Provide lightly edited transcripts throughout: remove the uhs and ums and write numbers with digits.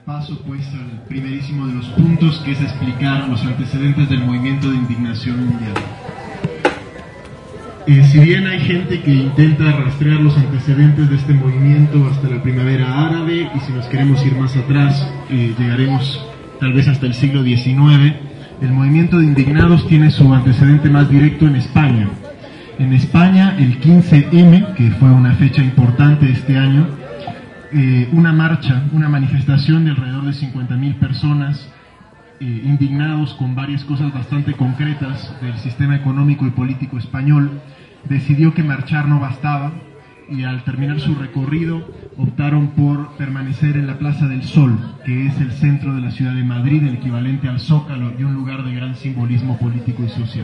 paso pues al primerísimo de los puntos, que es explicar los antecedentes del movimiento de indignación mundial. Si bien hay gente que intenta rastrear los antecedentes de este movimiento hasta la primavera árabe, y si nos queremos ir más atrás, llegaremos tal vez hasta el siglo XIX, el movimiento de indignados tiene su antecedente más directo en España. En España, el 15M, que fue una fecha importante este año, una marcha, una manifestación de alrededor de 50.000 personas indignados con varias cosas bastante concretas del sistema económico y político español, decidió que marchar no bastaba y al terminar su recorrido optaron por permanecer en la Plaza del Sol, que es el centro de la ciudad de Madrid, el equivalente al Zócalo y un lugar de gran simbolismo político y social.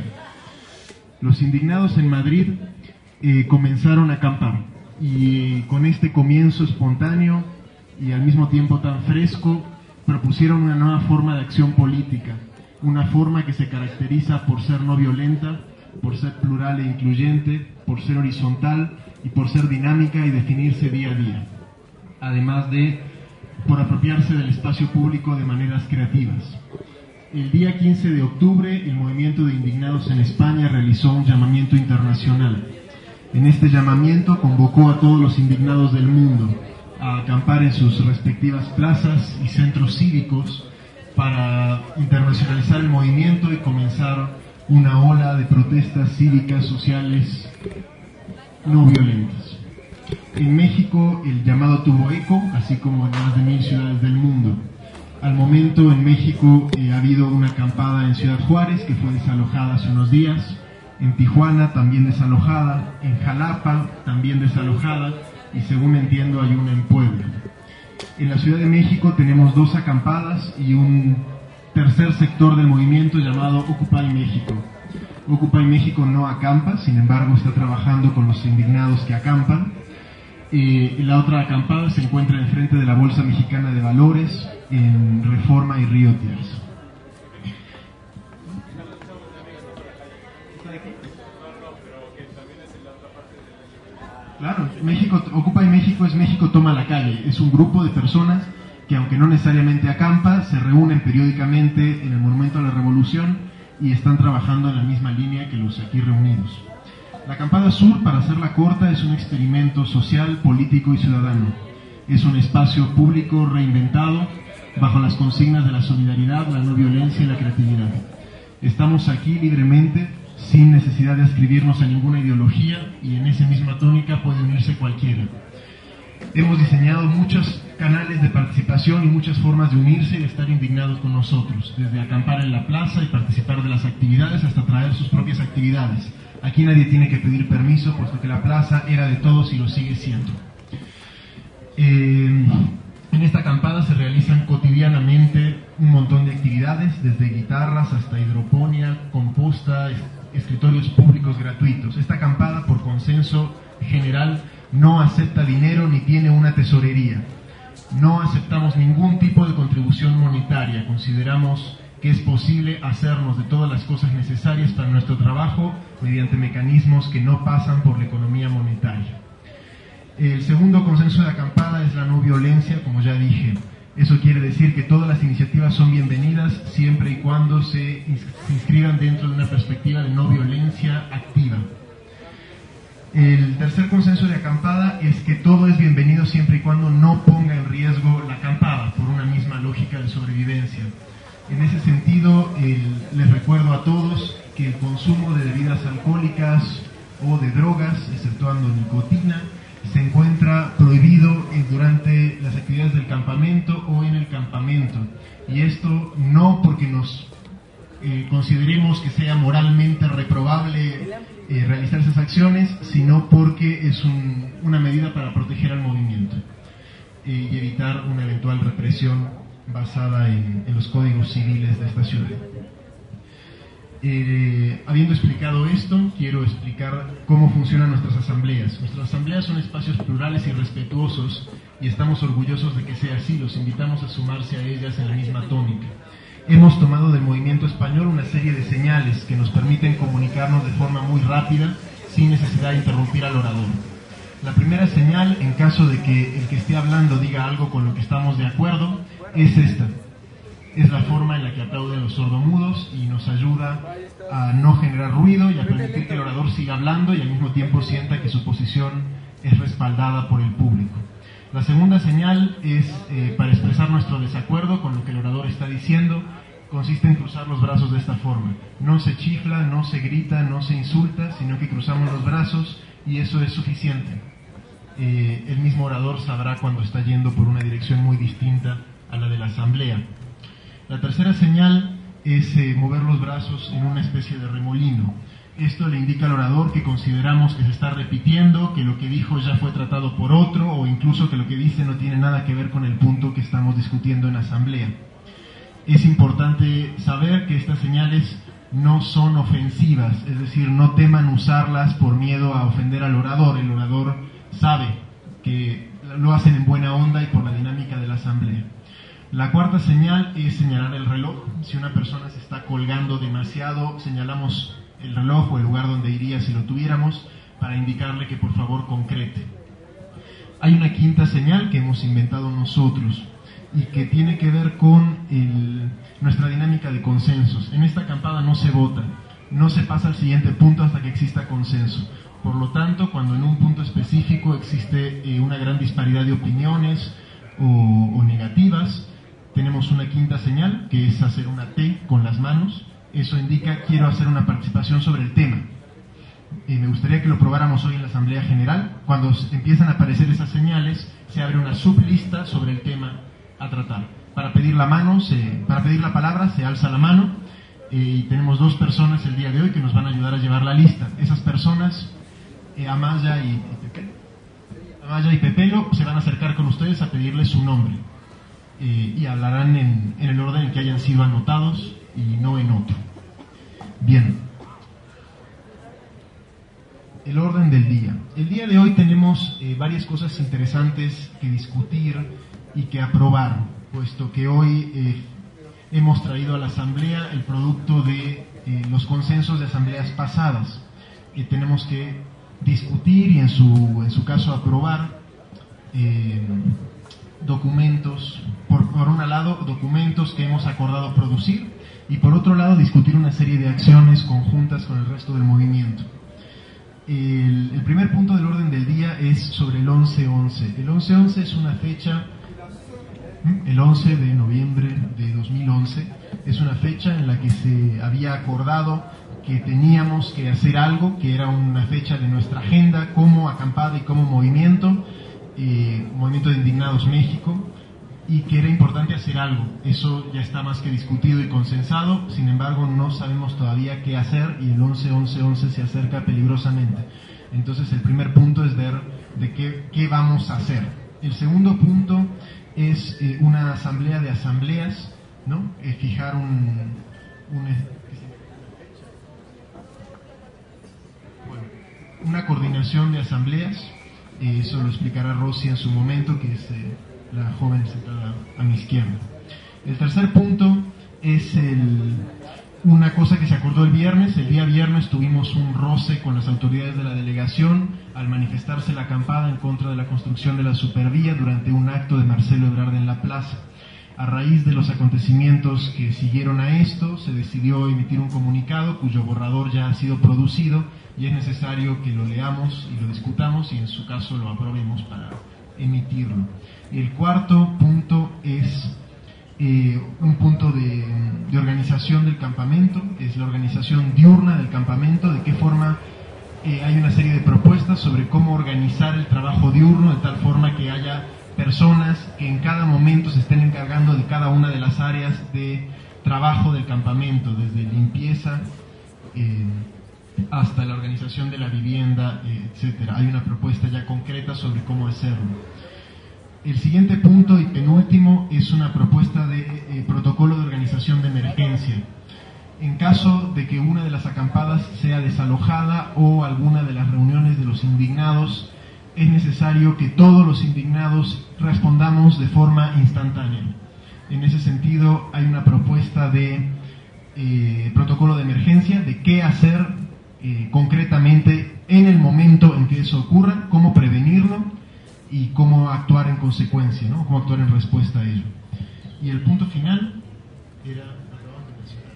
Los indignados en Madrid comenzaron a acampar, y con este comienzo espontáneo y al mismo tiempo tan fresco propusieron una nueva forma de acción política, una forma que se caracteriza por ser no violenta, por ser plural e incluyente, por ser horizontal y por ser dinámica y definirse día a día, además de por apropiarse del espacio público de maneras creativas. El día 15 de octubre, el movimiento de indignados en España realizó un llamamiento internacional. En este llamamiento convocó a todos los indignados del mundo a acampar en sus respectivas plazas y centros cívicos para internacionalizar el movimiento y comenzar una ola de protestas cívicas, sociales, no violentas. En México el llamado tuvo eco, así como en más de 1000 ciudades del mundo. Al momento en México ha habido una acampada en Ciudad Juárez, que fue desalojada hace unos días, en Tijuana también desalojada, en Jalapa también desalojada, y según entiendo hay una en Puebla. En la Ciudad de México tenemos 2 acampadas y un tercer sector del movimiento llamado Occupy México. Occupy México no acampa, sin embargo está trabajando con los indignados que acampan. La otra acampada se encuentra enfrente de la Bolsa Mexicana de Valores, en Reforma y Río Tiers. Claro, Occupy México es México toma la calle. Es un grupo de personas que, aunque no necesariamente acampa, se reúnen periódicamente en el Monumento a la Revolución y están trabajando en la misma línea que los aquí reunidos. La Acampada Sur, para hacerla corta, es un experimento social, político y ciudadano. Es un espacio público reinventado bajo las consignas de la solidaridad, la no violencia y la creatividad. Estamos aquí libremente, sin necesidad de adscribirnos a ninguna ideología, y en esa misma tónica puede unirse cualquiera. Hemos diseñado muchos canales de participación y muchas formas de unirse y de estar indignados con nosotros, desde acampar en la plaza y participar de las actividades hasta traer sus propias actividades. Aquí nadie tiene que pedir permiso, puesto que la plaza era de todos y lo sigue siendo. En esta acampada se realizan cotidianamente un montón de actividades, desde guitarras hasta hidroponía, composta, escritorios públicos gratuitos. Esta acampada, por consenso general, no acepta dinero ni tiene una tesorería. No aceptamos ningún tipo de contribución monetaria. Consideramos que es posible hacernos de todas las cosas necesarias para nuestro trabajo mediante mecanismos que no pasan por la economía monetaria. El segundo consenso de acampada es la no violencia, como ya dije. Eso quiere decir que todas las iniciativas son bienvenidas siempre y cuando se inscriban dentro de una perspectiva de no violencia activa. El tercer consenso de acampada es que todo es bienvenido siempre y cuando no ponga en riesgo la acampada por una misma lógica de sobrevivencia. En ese sentido, les recuerdo a todos que el consumo de bebidas alcohólicas o de drogas, exceptuando nicotina, se encuentra prohibido durante las actividades del campamento o en el campamento. Y esto no porque nos consideremos que sea moralmente reprobable realizar esas acciones, sino porque es una medida para proteger al movimiento y evitar una eventual represión basada en los códigos civiles de esta ciudad. Habiendo explicado esto, quiero explicar cómo funcionan nuestras asambleas. Nuestras asambleas son espacios plurales y respetuosos, y estamos orgullosos de que sea así. Los invitamos a sumarse a ellas en la misma tónica. Hemos tomado del movimiento español una serie de señales que nos permiten comunicarnos de forma muy rápida, sin necesidad de interrumpir al orador. La primera señal, en caso de que el que esté hablando diga algo con lo que estamos de acuerdo, es esta. Es la forma en la que aplauden los sordomudos y nos ayuda a no generar ruido y a permitir que el orador siga hablando y al mismo tiempo sienta que su posición es respaldada por el público. La segunda señal es para expresar nuestro desacuerdo con lo que el orador está diciendo. Consiste en cruzar los brazos de esta forma. No se chifla, no se grita, no se insulta, sino que cruzamos los brazos y eso es suficiente. El mismo orador sabrá cuando está yendo por una dirección muy distinta a la de la asamblea. La tercera señal es mover los brazos en una especie de remolino. Esto le indica al orador que consideramos que se está repitiendo, que lo que dijo ya fue tratado por otro o incluso que lo que dice no tiene nada que ver con el punto que estamos discutiendo en asamblea. Es importante saber que estas señales no son ofensivas, es decir, no teman usarlas por miedo a ofender al orador. El orador sabe que lo hacen en buena onda y por la dinámica de la asamblea. La cuarta señal es señalar el reloj. Si una persona se está colgando demasiado, señalamos el reloj o el lugar donde iría si lo tuviéramos para indicarle que por favor concrete. Hay una quinta señal que hemos inventado nosotros y que tiene que ver con nuestra dinámica de consensos. En esta acampada no se vota, no se pasa al siguiente punto hasta que exista consenso. Por lo tanto, cuando en un punto específico existe una gran disparidad de opiniones o negativas, tenemos una quinta señal, que es hacer una T con las manos. Eso indica, quiero hacer una participación sobre el tema. Me gustaría que lo probáramos hoy en la Asamblea General. Cuando empiezan a aparecer esas señales, se abre una sublista sobre el tema a tratar. Para pedir la palabra, se alza la mano y tenemos dos personas el día de hoy que nos van a ayudar a llevar la lista. Esas personas, Amaya y Pepelo, se van a acercar con ustedes a pedirles su nombre. Y hablarán en el orden en que hayan sido anotados y no en otro. Bien. El orden del día. El día de hoy tenemos varias cosas interesantes que discutir y que aprobar, puesto que hoy hemos traído a la Asamblea el producto de los consensos de asambleas pasadas. Tenemos que discutir y en su caso aprobar documentos, por un lado documentos que hemos acordado producir y por otro lado discutir una serie de acciones conjuntas con el resto del movimiento. El primer punto del orden del día es sobre el 11-11. El 11-11 es una fecha, el 11 de noviembre de 2011, es una fecha en la que se había acordado que teníamos que hacer algo, que era una fecha de nuestra agenda como acampada y como movimiento de Indignados México, y que era importante hacer algo. Eso ya está más que discutido y consensado, sin embargo no sabemos todavía qué hacer y el 11-11-11 se acerca peligrosamente. Entonces el primer punto es ver de qué vamos a hacer. El segundo punto es una asamblea de asambleas, ¿no? Fijar una coordinación de asambleas. Eso lo explicará Rosy en su momento, que es la joven sentada a mi izquierda. El tercer punto es una cosa que se acordó el viernes. El día viernes tuvimos un roce con las autoridades de la delegación al manifestarse la acampada en contra de la construcción de la supervía durante un acto de Marcelo Ebrard en la plaza. A raíz de los acontecimientos que siguieron a esto, se decidió emitir un comunicado cuyo borrador ya ha sido producido y es necesario que lo leamos y lo discutamos y en su caso lo aprobemos para emitirlo. El cuarto punto es un punto de organización del campamento, es la organización diurna del campamento, de qué forma hay una serie de propuestas sobre cómo organizar el trabajo diurno de tal forma que haya personas que en cada momento se estén encargando de cada una de las áreas de trabajo del campamento, desde limpieza hasta la organización de la vivienda, etcétera. Hay una propuesta ya concreta sobre cómo hacerlo. El siguiente punto y penúltimo es una propuesta de protocolo de organización de emergencia. En caso de que una de las acampadas sea desalojada o alguna de las reuniones de los indignados, es necesario que todos los indignados respondamos de forma instantánea. En ese sentido, hay una propuesta de protocolo de emergencia, de qué hacer concretamente en el momento en que eso ocurra, cómo prevenirlo y cómo actuar en consecuencia, ¿no? Cómo actuar en respuesta a ello. Y el punto final era, acabamos de mencionar.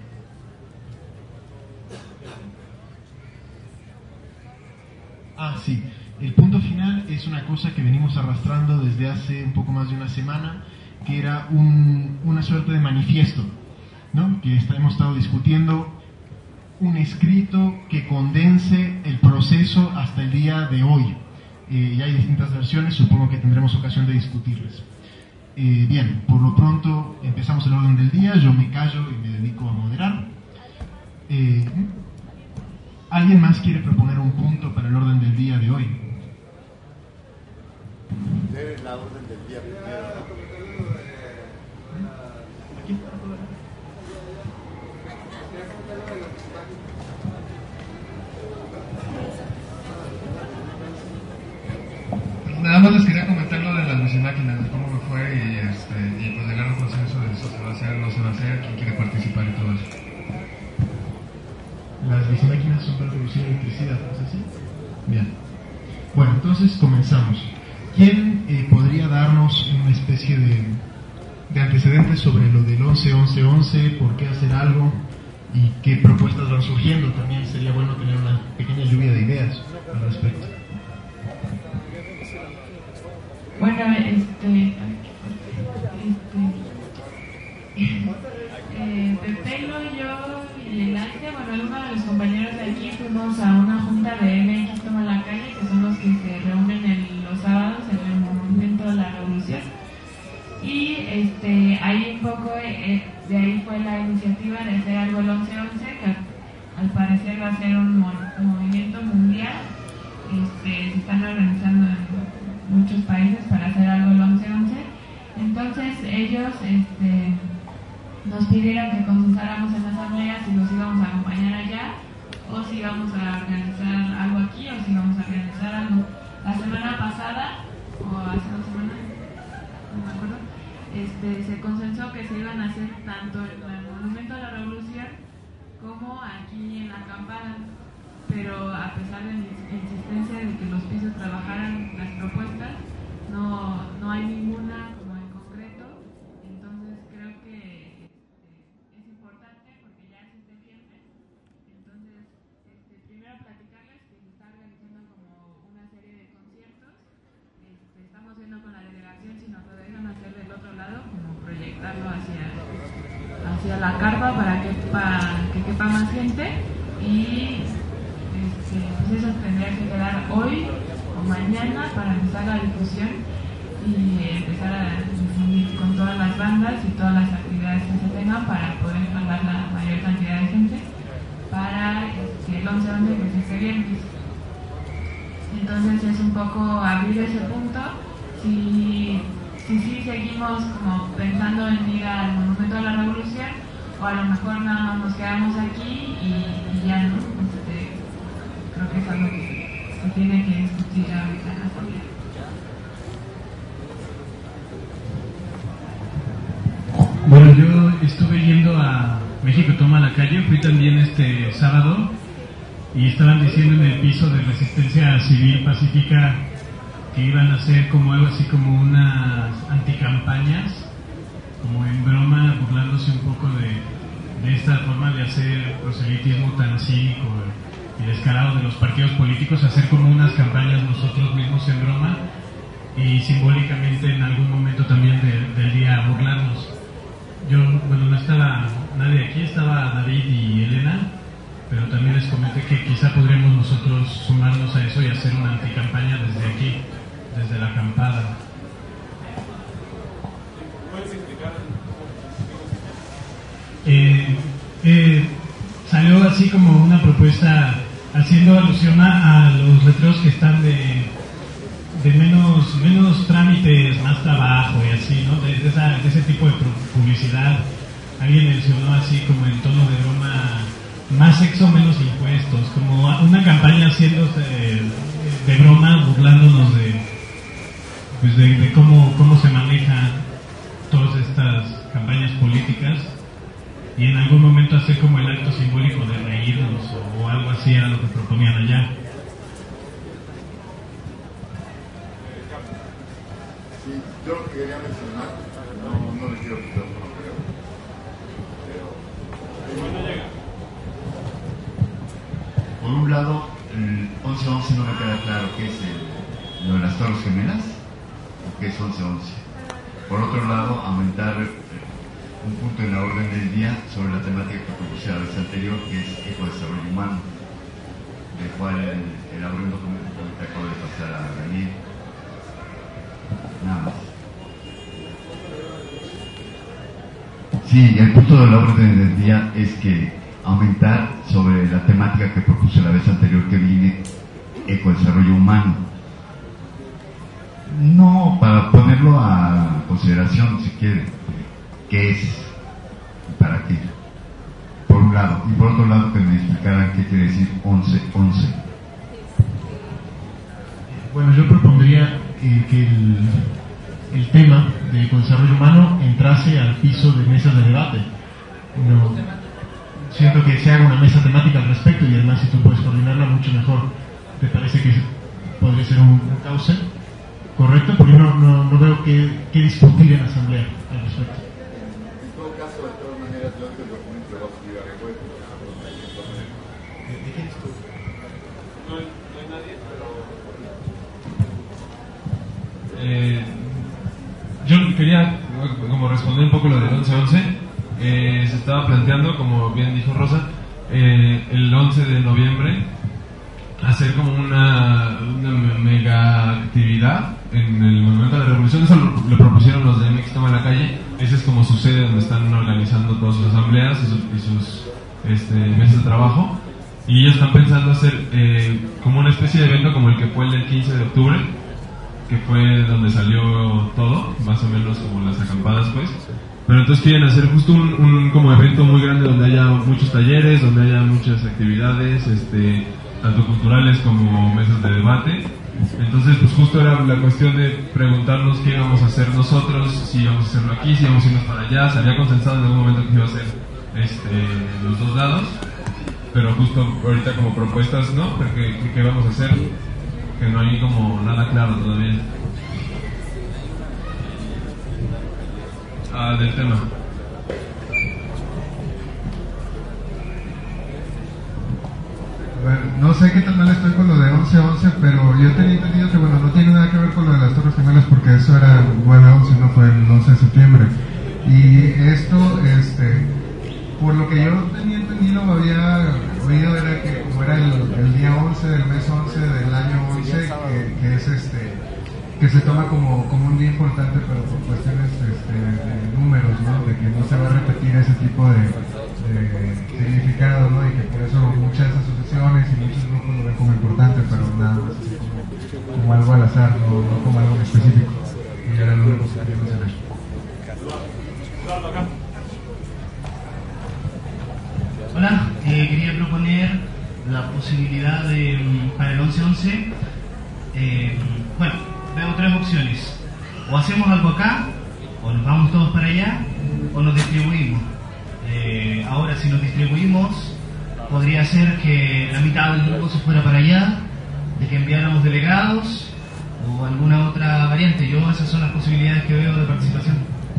Sí, el punto final es una cosa que venimos arrastrando desde hace un poco más de una semana, que era una suerte de manifiesto, ¿no? Que hemos estado discutiendo un escrito que condense el proceso hasta el día de hoy. Ya hay distintas versiones, supongo que tendremos ocasión de discutirlas. Bien, por lo pronto empezamos el orden del día, yo me callo y me dedico a moderar. ¿Alguien más quiere proponer un punto para el orden del día de hoy? Debe la orden del día primero. ¿Aquí? Nada más les quería comentar lo de las bicimáquinas, de cómo me fue y pues llegar a un consenso de si se va a hacer o no se va a hacer, quién quiere participar y todo eso. Las bicimáquinas son para producir electricidad, ¿no es así? Bien. Bueno, entonces comenzamos. ¿Quién podría darnos una especie de antecedentes sobre lo del 11-11-11, por qué hacer algo y qué propuestas van surgiendo? También sería bueno tener una pequeña lluvia de ideas al respecto. Bueno, Pepelo, yo y el Ángel, bueno, algunos de los compañeros de aquí fuimos a una junta de MX Toma la Calle, que son los que se reúnen los sábados en el Monumento de la Revolución. Y ahí un poco, de ahí fue la iniciativa de hacer algo el 11-11, que al parecer va a ser un movimiento mundial. Se están organizando en muchos países para hacer algo el 11-11. Entonces ellos nos pidieron que consultáramos en la asamblea si los íbamos a acompañar allá o si íbamos a organizar algo aquí o si íbamos a organizar algo. La semana pasada, o hace 2 semanas, no me acuerdo, se consensó que se iban a hacer tanto en el Monumento de la Revolución como aquí en la acampada, pero a pesar de la insistencia de que los pisos trabajaran las propuestas, no hay ninguna como en concreto. Entonces creo que es importante porque ya es viernes. Entonces primero platicarles que se está organizando como una serie de conciertos. Estamos viendo con la delegación si nos lo dejan hacer del otro lado, como proyectarlo hacia la carpa para que quepa más gente. Y pues eso tendría que quedar hoy o mañana para empezar la difusión y empezar a difundir con todas las bandas y todas las actividades que se tengan para poder jalar la mayor cantidad de gente para el 11-11 que es este viernes. Entonces es un poco abrir ese punto. Si seguimos como pensando en ir al Monumento de la Revolución, o a lo mejor nada más nos quedamos aquí y ya no. Creo que es algo que se tiene que discutir ahorita en la asamblea. Bueno, yo estuve yendo a México Toma la Calle, fui también este sábado y estaban diciendo en el piso de Resistencia Civil Pacífica que iban a hacer como algo así como unas anticampañas, como en broma, burlándose un poco de esta forma de hacer proselitismo tan cínico y descarado de los partidos políticos, hacer como unas campañas nosotros mismos en broma y simbólicamente en algún momento también del día burlarnos. Yo, bueno, no estaba nadie aquí, estaba David y Elena, pero también les comenté que quizá podríamos nosotros sumarnos a eso y hacer una anticampaña desde aquí, desde la acampada. ¿Puedes explicar? Salió así como una propuesta haciendo alusión a los letreros que están de menos trámites, más trabajo y así, ¿no? De ese tipo de publicidad. Alguien mencionó así como en tono de broma, más sexo, menos impuestos, como una campaña haciendo de broma, burlándonos de cómo se manejan todas estas campañas políticas, y en algún momento hacer como el acto simbólico de reírnos o algo así era lo que proponían allá. Sí, yo quería mencionar, no le quiero quitar por un lado, el 11-11 no me queda claro qué es lo de las Torres Gemelas o qué es 11-11. Por otro lado, aumentar un punto en la orden del día sobre la temática que propuse la vez anterior, que es ecodesarrollo humano, del cual elaboré un documento que acabo de pasar a Daniel. Nada más. Sí, el punto de la orden del día es que aumentar sobre la temática que propuse la vez anterior que vine, ecodesarrollo humano. No, para ponerlo a consideración, si quiere, qué es y para qué. Por un lado, y por otro lado que me explicaran qué quiere decir 11-11. Bueno, yo propondría que el tema de ecodesarrollo humano entrase al piso de mesas de debate. No, siento que se haga una mesa temática al respecto y además si tú puedes coordinarla mucho mejor. ¿Te parece que podría ser un cauce correcto? Porque no veo qué discutir en la asamblea al respecto. En todo caso, de todas maneras, yo este documento lo voy a subir a revuelto. ¿De qué discutir? No hay nadie, pero... Yo quería como responder un poco lo del 11-11. Se estaba planteando, como bien dijo Rosa, el 11 de noviembre hacer como una mega actividad en el Monumento a la Revolución. Eso lo propusieron los de MX Toma la Calle. Ese es como su sede donde están organizando todas sus asambleas y sus mesas de trabajo. Y ellos están pensando hacer como una especie de evento como el que fue el del 15 de octubre, que fue donde salió todo, más o menos como las acampadas, pues. Pero entonces quieren hacer justo un como evento muy grande donde haya muchos talleres, donde haya muchas actividades, tanto culturales como mesas de debate. Entonces, pues justo era la cuestión de preguntarnos qué íbamos a hacer nosotros, si íbamos a hacerlo aquí, si íbamos a irnos para allá. Se había consensado en algún momento que iba a ser los dos lados, pero justo ahorita como propuestas, ¿no? Porque qué vamos a hacer, que no hay como nada claro todavía. Del tema. Bueno, no sé qué tan mal estoy con lo de 11-11, pero yo tenía entendido que bueno, no tiene nada que ver con lo de las Torres Gemelas porque eso era 9-11, no fue el 11 de septiembre. Y esto, por lo que yo tenía entendido, había oído, era que como era el día 11 del mes 11 del año 11, que es que se toma como un día importante, pero por cuestiones de números, ¿no? De que no se va a repetir ese tipo de significado, ¿no? Y que por eso muchas asociaciones y muchos grupos lo ven como importante, pero nada más así como algo al azar, no como algo específico. Y era lo único que quería mencionar. Hola, quería proponer la posibilidad de, para el 11-11, bueno, veo tres opciones: o hacemos algo acá, o nos vamos todos para allá, o nos distribuimos. Ahora, si nos distribuimos, podría ser que la mitad del grupo se fuera para allá, de que enviáramos delegados, o alguna otra variante. Yo, esas son las posibilidades que veo de participación.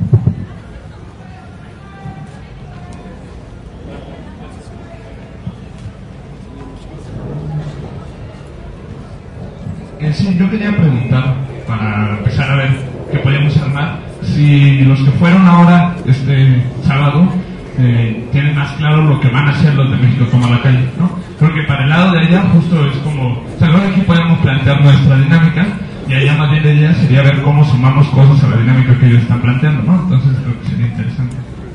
Sí, yo quería preguntar, para empezar a ver qué podemos armar, si los que fueron ahora, sábado, tienen más claro lo que van a hacer los de México Toma la Calle, ¿no? Creo que para el lado de allá justo es como, o sea, aquí podemos plantear nuestra dinámica, y allá más bien la idea sería ver cómo sumamos cosas a la dinámica que ellos están planteando, ¿no? Entonces creo que sería interesante.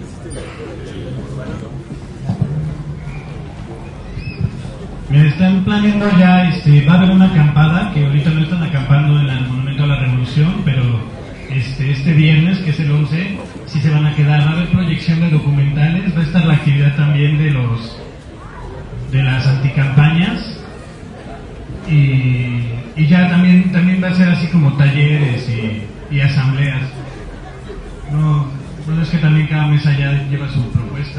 Me están planeando ya, va a haber una acampada, que ahorita no están acampando en el Monumento a la Revolución, pero este viernes, que es el 11, sí se van a quedar. Va a haber proyección de documentales, va a estar la actividad también de las anticampañas, y ya también va a ser así como talleres y asambleas. No es que también cada mesa ya lleva su propuesta.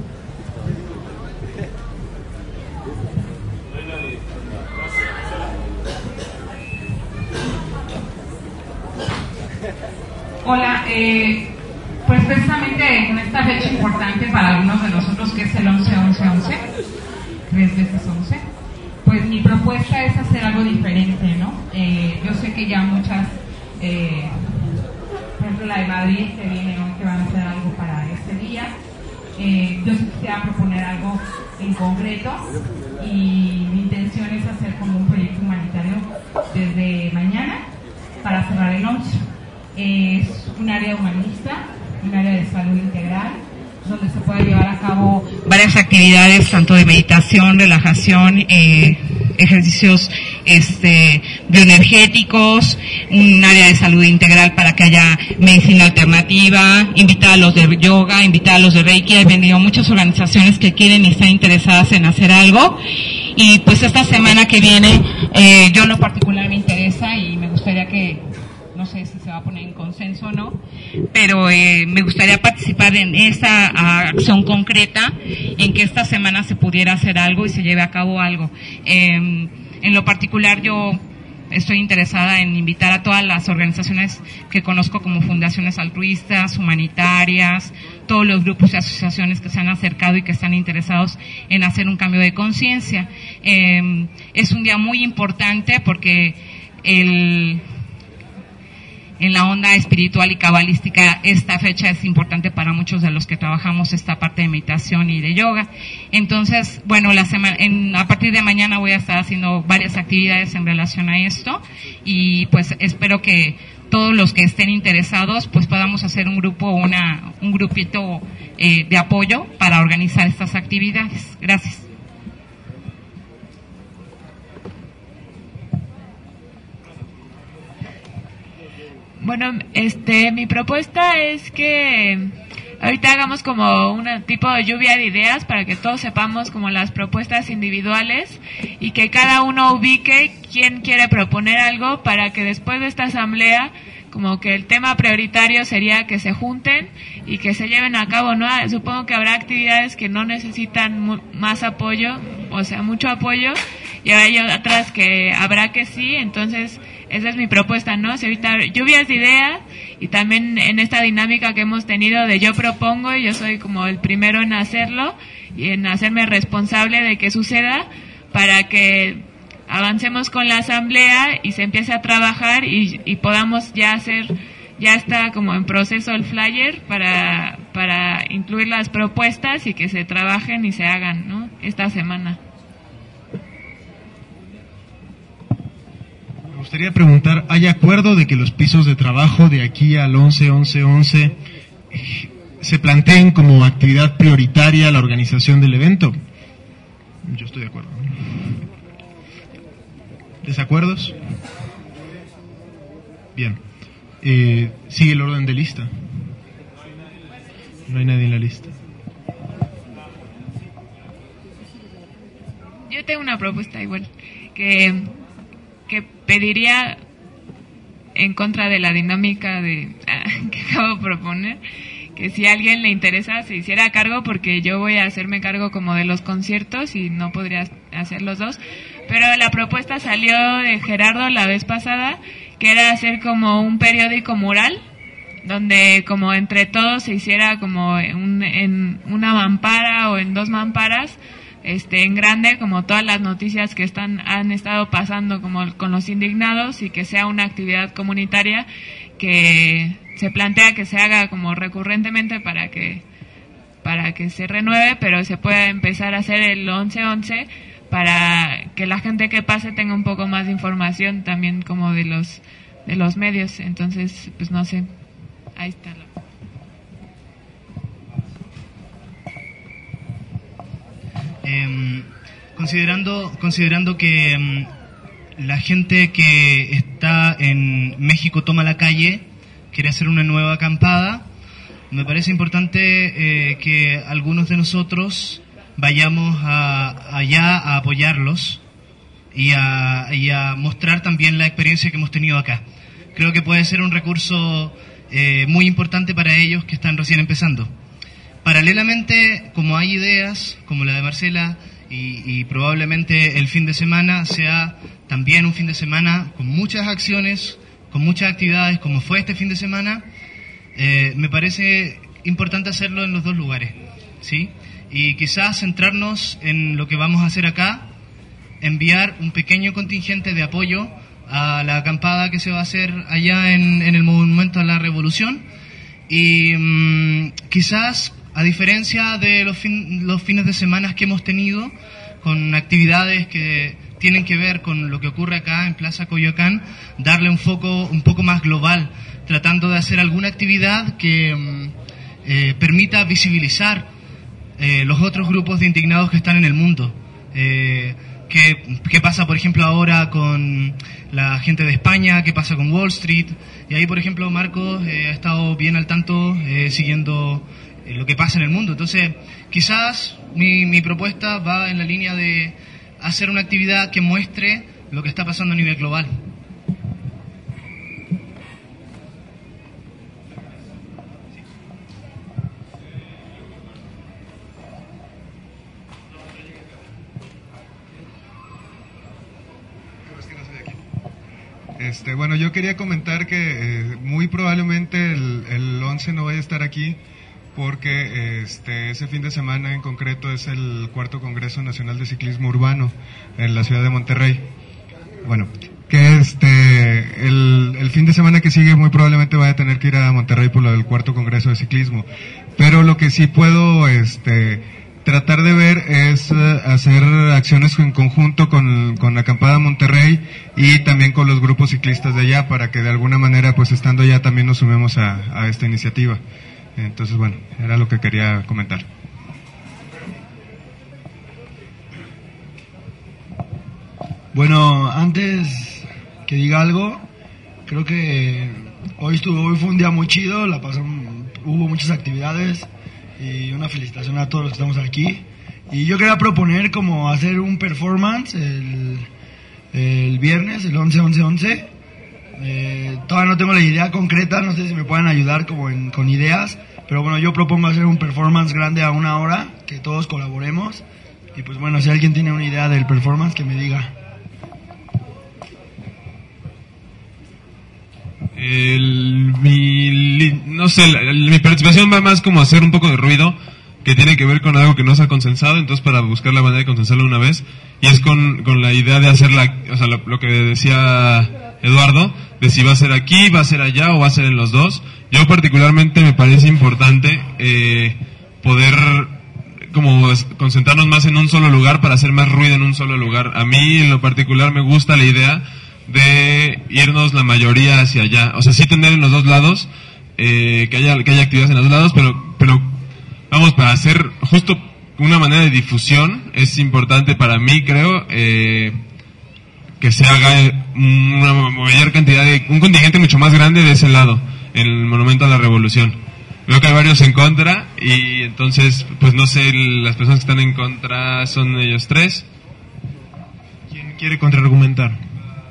Hola, pues precisamente con esta fecha importante para algunos de nosotros, que es el 11-11-11, 3 veces 11, pues mi propuesta es hacer algo diferente, ¿no? Yo sé que ya muchas, por ejemplo la de Madrid que viene hoy, que van a hacer algo para este día. Yo sí quisiera proponer algo en concreto y mi intención es hacer como un proyecto humanitario desde mañana para cerrar el 11. Es un área humanista, un área de salud integral, donde se puede llevar a cabo varias actividades, tanto de meditación, relajación, ejercicios bioenergéticos, un área de salud integral para que haya medicina alternativa, invitar a los de yoga, invitar a los de Reiki. He venido muchas organizaciones que quieren y están interesadas en hacer algo. Y pues esta semana que viene, yo en lo particular me interesa y me gustaría que, no sé si se va a poner en consenso o no, pero me gustaría participar en esta acción concreta, en que esta semana se pudiera hacer algo y se lleve a cabo algo. En lo particular yo estoy interesada en invitar a todas las organizaciones que conozco como fundaciones altruistas, humanitarias, todos los grupos y asociaciones que se han acercado y que están interesados en hacer un cambio de conciencia. Es un día muy importante porque en la onda espiritual y cabalística esta fecha es importante para muchos de los que trabajamos esta parte de meditación y de yoga. Entonces, bueno, a partir de mañana voy a estar haciendo varias actividades en relación a esto y pues espero que todos los que estén interesados pues podamos hacer un grupo, un grupito de apoyo para organizar estas actividades. Gracias. Bueno, mi propuesta es que ahorita hagamos como un tipo de lluvia de ideas para que todos sepamos como las propuestas individuales y que cada uno ubique quién quiere proponer algo para que después de esta asamblea como que el tema prioritario sería que se junten y que se lleven a cabo, ¿no? Supongo que habrá actividades que no necesitan más apoyo, o sea, mucho apoyo, y hay otras que habrá que sí. Entonces esa es mi propuesta, ¿no? Si ahorita lluvias de ideas y también en esta dinámica que hemos tenido de yo propongo y yo soy como el primero en hacerlo y en hacerme responsable de que suceda para que avancemos con la asamblea y se empiece a trabajar y podamos ya está como en proceso el flyer para incluir las propuestas y que se trabajen y se hagan, ¿no? Esta semana. Me gustaría preguntar, ¿hay acuerdo de que los pisos de trabajo de aquí al 11-11-11 se planteen como actividad prioritaria a la organización del evento? Yo estoy de acuerdo. ¿Desacuerdos? Bien. Sigue el orden de lista. No hay nadie en la lista. Yo tengo una propuesta igual, que pediría, en contra de la dinámica que acabo de proponer, que si a alguien le interesa se hiciera cargo, porque yo voy a hacerme cargo como de los conciertos y no podría hacer los dos, pero la propuesta salió de Gerardo la vez pasada, que era hacer como un periódico mural, donde como entre todos se hiciera como en una mampara o en dos mamparas, en grande, como todas las noticias que han estado pasando como con los indignados, y que sea una actividad comunitaria que se plantea que se haga como recurrentemente para que se renueve, pero se pueda empezar a hacer el 11-11 para que la gente que pase tenga un poco más de información también como de los medios. Entonces, pues no sé, ahí está considerando que la gente que está en México Toma la Calle quiere hacer una nueva acampada, me parece importante que algunos de nosotros vayamos allá a apoyarlos y a mostrar también la experiencia que hemos tenido acá. Creo que puede ser un recurso muy importante para ellos que están recién empezando. Paralelamente, como hay ideas como la de Marcela y probablemente el fin de semana sea también un fin de semana con muchas acciones, con muchas actividades como fue este fin de semana, me parece importante hacerlo en los dos lugares, ¿sí? Y quizás centrarnos en lo que vamos a hacer acá enviar un pequeño contingente de apoyo a la acampada que se va a hacer allá en el Monumento a la Revolución. Y quizás, a diferencia de los fines de semana que hemos tenido, con actividades que tienen que ver con lo que ocurre acá en Plaza Coyoacán, darle un foco un poco más global, tratando de hacer alguna actividad que permita visibilizar los otros grupos de indignados que están en el mundo. ¿Qué pasa, por ejemplo, ahora con la gente de España? ¿Qué pasa con Wall Street? Y ahí, por ejemplo, Marcos ha estado bien al tanto siguiendo lo que pasa en el mundo. Entonces, quizás mi propuesta va en la línea de hacer una actividad que muestre lo que está pasando a nivel global. Bueno, yo quería comentar que muy probablemente el 11 no vaya a estar aquí porque ese fin de semana en concreto es el 4º Congreso Nacional de Ciclismo Urbano en la ciudad de Monterrey. Bueno, que el fin de semana que sigue muy probablemente vaya a tener que ir a Monterrey por lo del 4º Congreso de Ciclismo. Pero lo que sí puedo tratar de ver es hacer acciones en conjunto con la Acampada Monterrey y también con los grupos ciclistas de allá para que de alguna manera, pues estando allá, también nos sumemos a esta iniciativa. Entonces, bueno, era lo que quería comentar. Bueno, antes que diga algo, creo que hoy fue un día muy chido, hubo muchas actividades y una felicitación a todos los que estamos aquí. Y yo quería proponer como hacer un performance el viernes, el 11-11-11. Todavía no tengo la idea concreta, no sé si me pueden ayudar con ideas, pero bueno, yo propongo hacer un performance grande a 1 hora, que todos colaboremos. Y pues bueno, si alguien tiene una idea del performance, que me diga. Mi participación va más como hacer un poco de ruido que tiene que ver con algo que no se ha consensado, entonces para buscar la manera de consensarlo una vez, y es con la idea de hacer lo que decía Eduardo, de si va a ser aquí, va a ser allá o va a ser en los dos. Yo particularmente me parece importante poder como concentrarnos más en un solo lugar para hacer más ruido en un solo lugar. A mí en lo particular me gusta la idea de irnos la mayoría hacia allá, o sea, sí tener en los dos lados, que haya actividades en los lados, pero vamos, para hacer justo una manera de difusión, es importante para mí, creo, que se haga una mayor cantidad un contingente mucho más grande de ese lado, en el Monumento a la Revolución. Veo que hay varios en contra, y entonces, pues no sé, las personas que están en contra son ellos tres. ¿Quién quiere contraargumentar?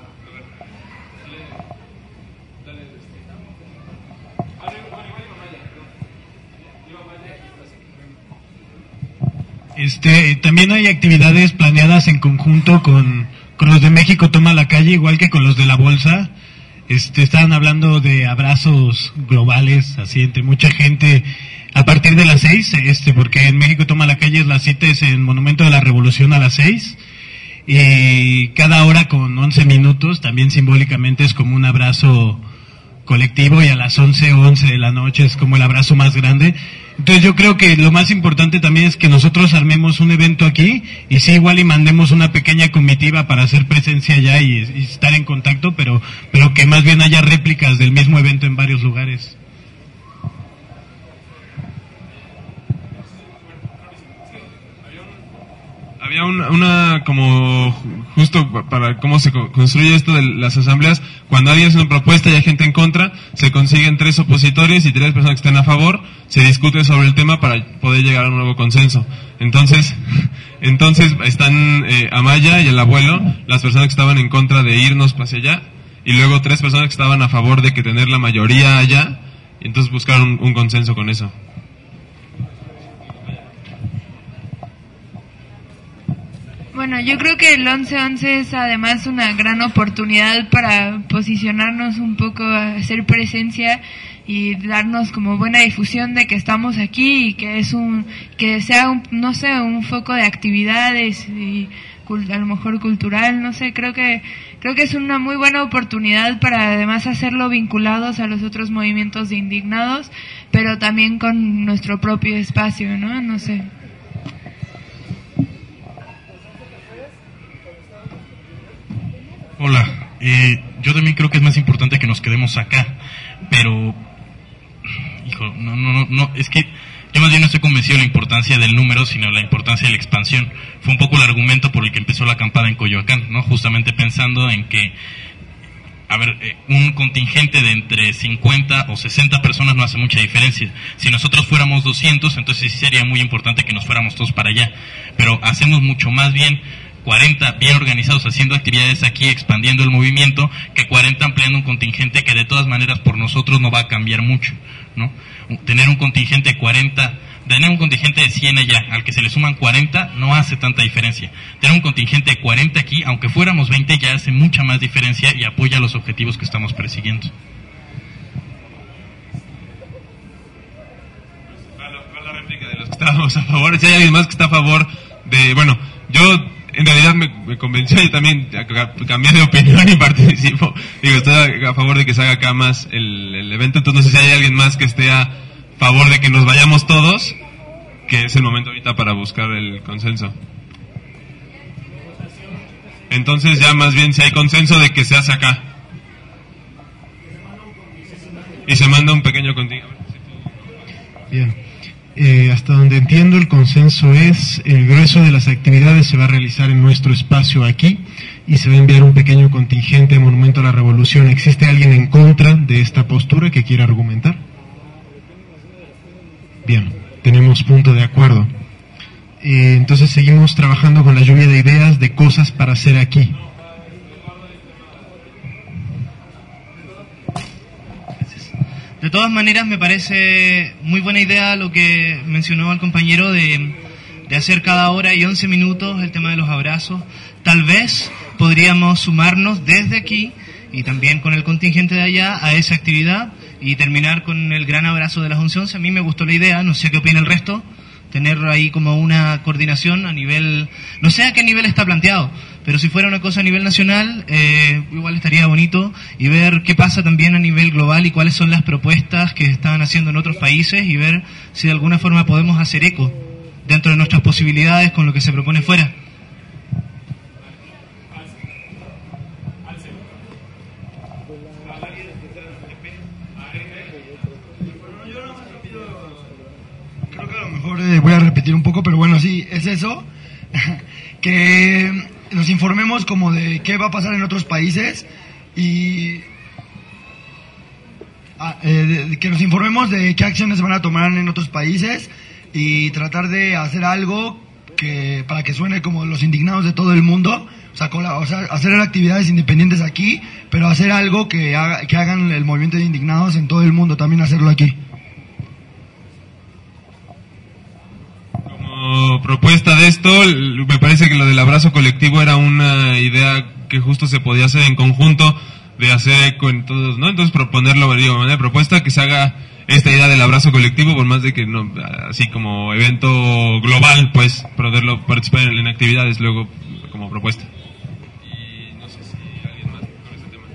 También hay actividades planeadas en conjunto con los de México Toma la Calle, igual que con los de la Bolsa. Estaban hablando de abrazos globales, así entre mucha gente, a partir de las 6, porque en México Toma la Calle la cita es en Monumento de la Revolución a las 6, y cada hora con 11 minutos, también simbólicamente es como un abrazo colectivo, y a las 11:11 de la noche es como el abrazo más grande. Entonces yo creo que lo más importante también es que nosotros armemos un evento aquí, y sí, igual y mandemos una pequeña comitiva para hacer presencia allá y estar en contacto, pero que más bien haya réplicas del mismo evento en varios lugares. Había una como justo para cómo se construye esto de las asambleas. Cuando alguien hace una propuesta y hay gente en contra, se consiguen 3 opositores y 3 personas que estén a favor, se discute sobre el tema para poder llegar a un nuevo consenso. Entonces están Amaya y el abuelo, las personas que estaban en contra de irnos hacia allá, y luego 3 personas que estaban a favor de que tener la mayoría allá, y entonces buscaron un consenso con eso. Bueno, yo creo que el 11-11 es además una gran oportunidad para posicionarnos un poco, hacer presencia y darnos como buena difusión de que estamos aquí, y que sea un foco de actividades y a lo mejor cultural, no sé, creo que es una muy buena oportunidad para además hacerlo vinculados a los otros movimientos de indignados, pero también con nuestro propio espacio, ¿no? No sé. Hola, yo también creo que es más importante que nos quedemos acá, pero, hijo, no, es que yo más bien no estoy convencido de la importancia del número, sino la importancia de la expansión. Fue un poco el argumento por el que empezó la acampada en Coyoacán, ¿no? Justamente pensando en que, un contingente de entre 50 o 60 personas no hace mucha diferencia. Si nosotros fuéramos 200, entonces sí sería muy importante que nos fuéramos todos para allá, pero hacemos mucho más bien 40 bien organizados haciendo actividades aquí, expandiendo el movimiento, que 40 ampliando un contingente que de todas maneras por nosotros no va a cambiar mucho, ¿no? Tener un contingente de 40, tener un contingente de 100 allá, al que se le suman 40, no hace tanta diferencia. Tener un contingente de 40 aquí, aunque fuéramos 20, ya hace mucha más diferencia y apoya los objetivos que estamos persiguiendo. La réplica de los que estábamos a favor, si hay alguien más que está a favor de, bueno, yo en realidad me convenció y también cambié de opinión y participo. Digo, estoy a favor de que se haga acá más el evento, entonces no sé si hay alguien más que esté a favor de que nos vayamos todos, que es el momento ahorita para buscar el consenso. Entonces ya más bien si hay consenso de que se hace acá. Y se manda un pequeño contingente. Bien. Hasta donde entiendo, el consenso es el grueso de las actividades se va a realizar en nuestro espacio aquí y se va a enviar un pequeño contingente a Monumento a la Revolución. ¿Existe alguien en contra de esta postura que quiera argumentar? Bien, tenemos punto de acuerdo. Entonces seguimos trabajando con la lluvia de ideas de cosas para hacer aquí. De todas maneras, me parece muy buena idea lo que mencionó el compañero de hacer cada hora y 11 minutos el tema de los abrazos. Tal vez podríamos sumarnos desde aquí y también con el contingente de allá a esa actividad y terminar con el gran abrazo de las 11:11. A mí me gustó la idea, no sé qué opina el resto, tener ahí como una coordinación a nivel, no sé a qué nivel está planteado, pero si fuera una cosa a nivel nacional, igual estaría bonito, y ver qué pasa también a nivel global y cuáles son las propuestas que están haciendo en otros países y ver si de alguna forma podemos hacer eco dentro de nuestras posibilidades con lo que se propone fuera. Creo que a lo mejor voy a repetir un poco, pero bueno, sí, es eso, que nos informemos como de qué va a pasar en otros países y que nos informemos de qué acciones se van a tomar en otros países y tratar de hacer algo que para que suene como los indignados de todo el mundo, o sea, hacer actividades independientes aquí, pero hacer algo que hagan el movimiento de indignados en todo el mundo, también hacerlo aquí. Como propuesta de esto, me parece que lo del abrazo colectivo era una idea que justo se podía hacer en conjunto, de hacer con todos, ¿no? Entonces proponerlo, digo, de manera de propuesta, que se haga esta idea del abrazo colectivo, por más de que no, así como evento global, pues, poderlo participar en actividades luego como propuesta. Y no sé si alguien más con ese tema.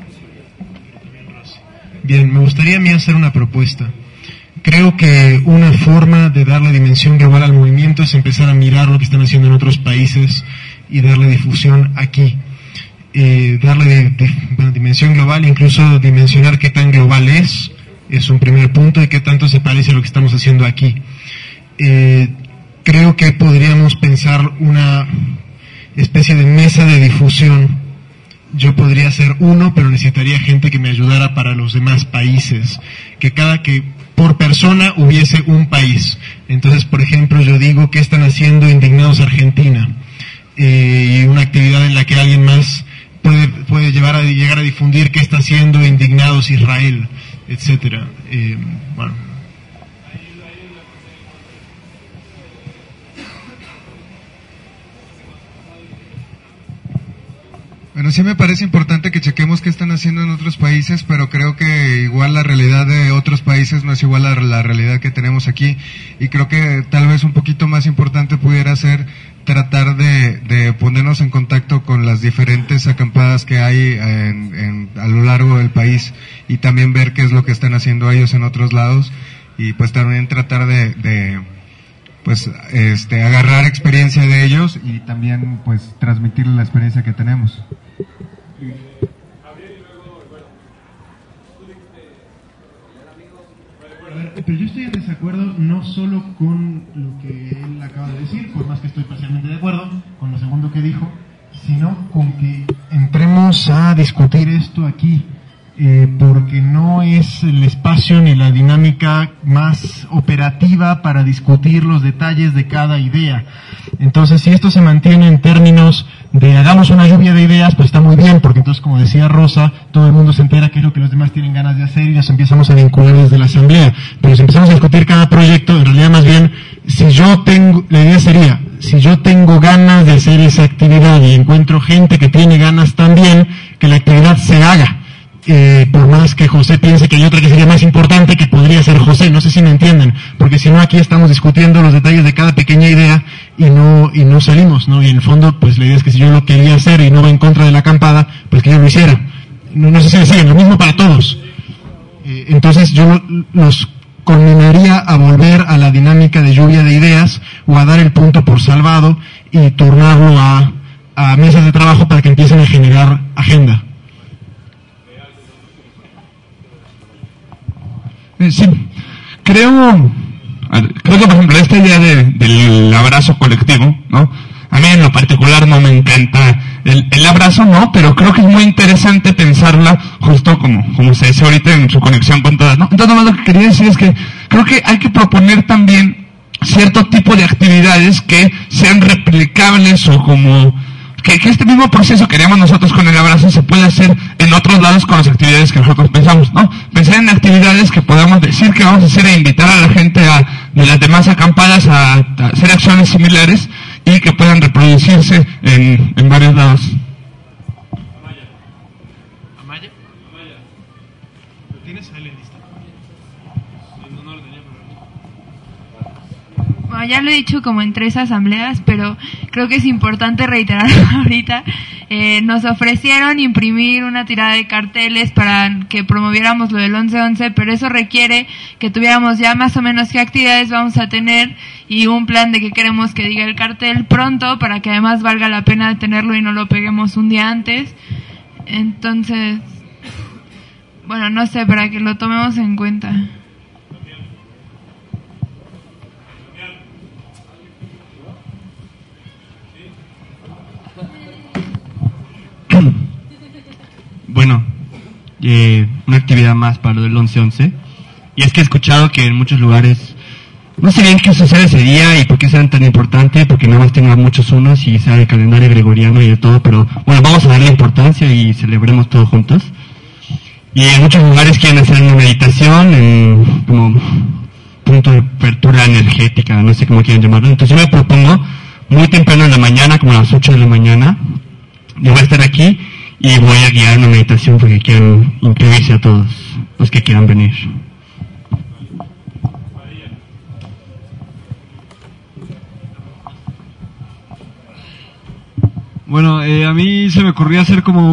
Bien, me gustaría a mí hacer una propuesta. Creo que una forma de darle dimensión global al movimiento es empezar a mirar lo que están haciendo en otros países y darle difusión aquí. Darle dimensión global, incluso dimensionar qué tan global es un primer punto, y qué tanto se parece a lo que estamos haciendo aquí. Creo que podríamos pensar una especie de mesa de difusión. Yo podría ser uno, pero necesitaría gente que me ayudara para los demás países, que por persona hubiese un país. Entonces, por ejemplo, yo digo qué están haciendo Indignados Argentina, y una actividad en la que alguien más puede llegar a difundir qué está haciendo Indignados Israel, etcétera. Bueno. Bueno, sí me parece importante que chequemos qué están haciendo en otros países, pero creo que igual la realidad de otros países no es igual a la realidad que tenemos aquí, y creo que tal vez un poquito más importante pudiera ser tratar de ponernos en contacto con las diferentes acampadas que hay a lo largo del país, y también ver qué es lo que están haciendo ellos en otros lados, y pues también tratar de agarrar experiencia de ellos y también pues transmitirles la experiencia que tenemos. Pero yo estoy en desacuerdo no solo con lo que él acaba de decir, por más que estoy parcialmente de acuerdo con lo segundo que dijo, sino con que entremos a discutir esto aquí, porque no es el espacio ni la dinámica más operativa para discutir los detalles de cada idea. Entonces, si esto se mantiene en términos de hagamos una lluvia de ideas, pues está muy bien, porque entonces, como decía Rosa, todo el mundo se entera qué es lo que los demás tienen ganas de hacer y nos empezamos a vincular desde la asamblea. Pero si empezamos a discutir cada proyecto, en realidad más bien, la idea sería, si yo tengo ganas de hacer esa actividad y encuentro gente que tiene ganas también, que la actividad se haga. Por más que José piense que hay otra que sería más importante, que podría ser José, no sé si me entienden, porque si no aquí estamos discutiendo los detalles de cada pequeña idea y no salimos, ¿no? Y en el fondo, pues la idea es que si yo lo quería hacer y no va en contra de la acampada, pues que yo lo hiciera. No sé si me siguen, lo mismo para todos. Entonces yo los conminaría a volver a la dinámica de lluvia de ideas o a dar el punto por salvado y turnarlo a mesas de trabajo para que empiecen a generar agenda. Sí, creo que por ejemplo esta idea del abrazo colectivo, ¿no? A mí en lo particular no me encanta el abrazo, ¿no? Pero creo que es muy interesante pensarla justo como se dice ahorita en su conexión con todas, ¿no? Entonces lo que quería decir es que creo que hay que proponer también cierto tipo de actividades que sean replicables o como que este mismo proceso que haríamos nosotros con el abrazo se puede hacer en otros lados con las actividades que nosotros pensamos, ¿no? Pensar en actividades que podamos decir que vamos a hacer e invitar a la gente de las demás acampadas a hacer acciones similares y que puedan reproducirse en varios lados. ¿Amaya? ¿Lo tienes a él en lista? No lo tenía, pero... Bueno, ya lo he dicho como en 3 asambleas, pero creo que es importante reiterar ahorita. Nos ofrecieron imprimir una tirada de carteles para que promoviéramos lo del 11-11, pero eso requiere que tuviéramos ya más o menos qué actividades vamos a tener y un plan de qué queremos que diga el cartel pronto, para que además valga la pena tenerlo y no lo peguemos un día antes. Entonces, bueno, no sé, para que lo tomemos en cuenta. Bueno, una actividad más para lo del 11-11. Y es que he escuchado que en muchos lugares no sé bien qué sucede ese día y por qué serán tan importante, porque nada más tenga muchos unos y sea el calendario gregoriano y de todo, pero bueno, vamos a darle importancia y celebremos todos juntos. Y en muchos lugares quieren hacer una meditación como punto de apertura energética, no sé cómo quieren llamarlo. Entonces yo me propongo muy temprano en la mañana, como a las 8 de la mañana, yo voy a estar aquí y voy a guiar una meditación porque quiero incluirse a todos los que quieran venir. Bueno, a mí se me ocurría hacer como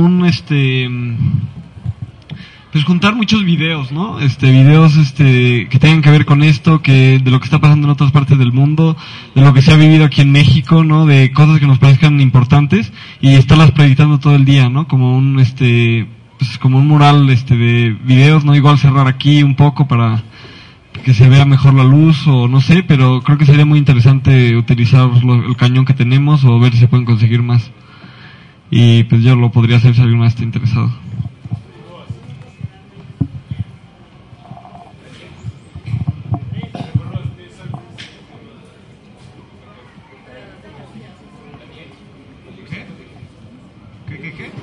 pues juntar muchos videos, ¿no? Videos que tengan que ver con esto, de lo que está pasando en otras partes del mundo, de lo que se ha vivido aquí en México, ¿no? De cosas que nos parezcan importantes y estarlas proyectando todo el día, ¿no? Como pues como un mural de videos, ¿no? Igual cerrar aquí un poco para que se vea mejor la luz o no sé, pero creo que sería muy interesante utilizar el cañón que tenemos o ver si se pueden conseguir más. Y pues yo lo podría hacer si alguien más está interesado. ¿Qué?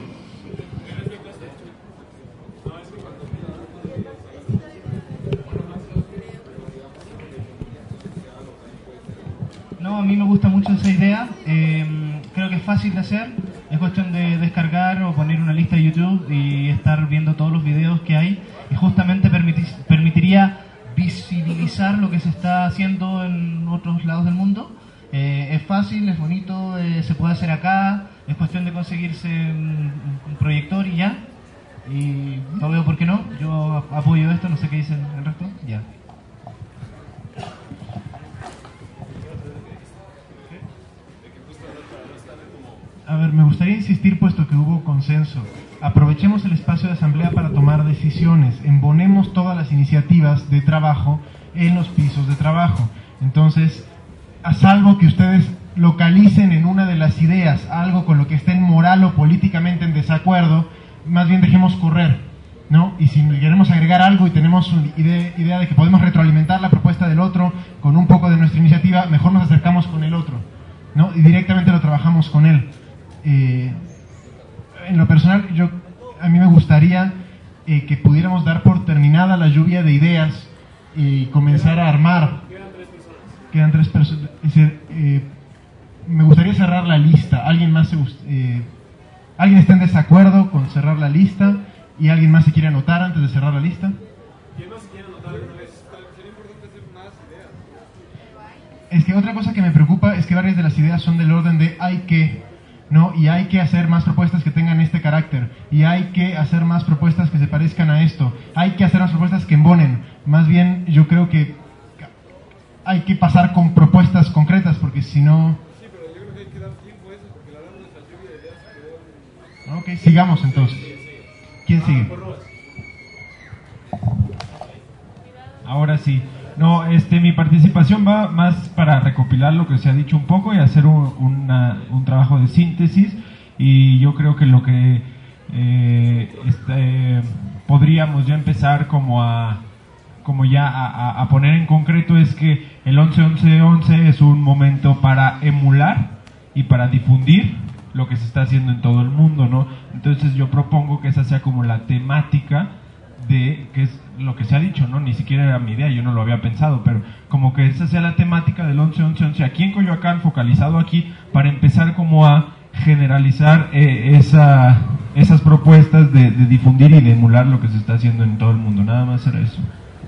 No, a mí me gusta mucho esa idea. Creo que es fácil de hacer. Es cuestión de descargar o poner una lista de YouTube y estar viendo todos los videos que hay, y justamente permitiría visibilizar lo que se está haciendo en otros lados del mundo. Es fácil, es bonito, se puede hacer acá, es cuestión de conseguirse un proyector y ya. Y no veo por qué no, yo apoyo esto, no sé qué dicen el resto, ya. A ver, me gustaría insistir, puesto que hubo consenso. Aprovechemos el espacio de asamblea para tomar decisiones. Embonemos todas las iniciativas de trabajo en los pisos de trabajo. Entonces, a salvo que ustedes localicen en una de las ideas algo con lo que estén moral o políticamente en desacuerdo, más bien dejemos correr, ¿no? Y si queremos agregar algo y tenemos una idea de que podemos retroalimentar la propuesta del otro con un poco de nuestra iniciativa, mejor nos acercamos con el otro, ¿no? Y directamente lo trabajamos con él. En lo personal, a mí me gustaría que pudiéramos dar por terminada la lluvia de ideas y comenzar a armar. Quedan tres personas. Es decir, me gustaría cerrar la lista. ¿Alguien más alguien está en desacuerdo con cerrar la lista? ¿Y alguien más se quiere anotar antes de cerrar la lista? ¿Quién no se quiere anotar de una vez? Sería importante hacer más ideas. Es que otra cosa que me preocupa es que varias de las ideas son del orden de hay que, ¿no? Y hay que hacer más propuestas que tengan este carácter. Y hay que hacer más propuestas que se parezcan a esto. Hay que hacer más propuestas que embonen. Más bien, yo creo que hay que pasar con propuestas concretas, porque si no... Sí, pero yo creo que hay que dar tiempo a eso, porque la verdad nuestra lluvia de ideas quedó... Ok, sigamos entonces. ¿Quién sigue? Ahora sí. No, mi participación va más para recopilar lo que se ha dicho un poco y hacer un trabajo de síntesis, y yo creo que lo que podríamos ya empezar como a poner en concreto es que el 11-11-11 es un momento para emular y para difundir lo que se está haciendo en todo el mundo, ¿no? Entonces yo propongo que esa sea como la temática de, que es lo que se ha dicho, ¿no? Ni siquiera era mi idea, yo no lo había pensado, pero como que esa sea la temática del 11-11-11 aquí en Coyoacán, focalizado aquí, para empezar como a generalizar esas propuestas de difundir y de emular lo que se está haciendo en todo el mundo. Nada más era eso.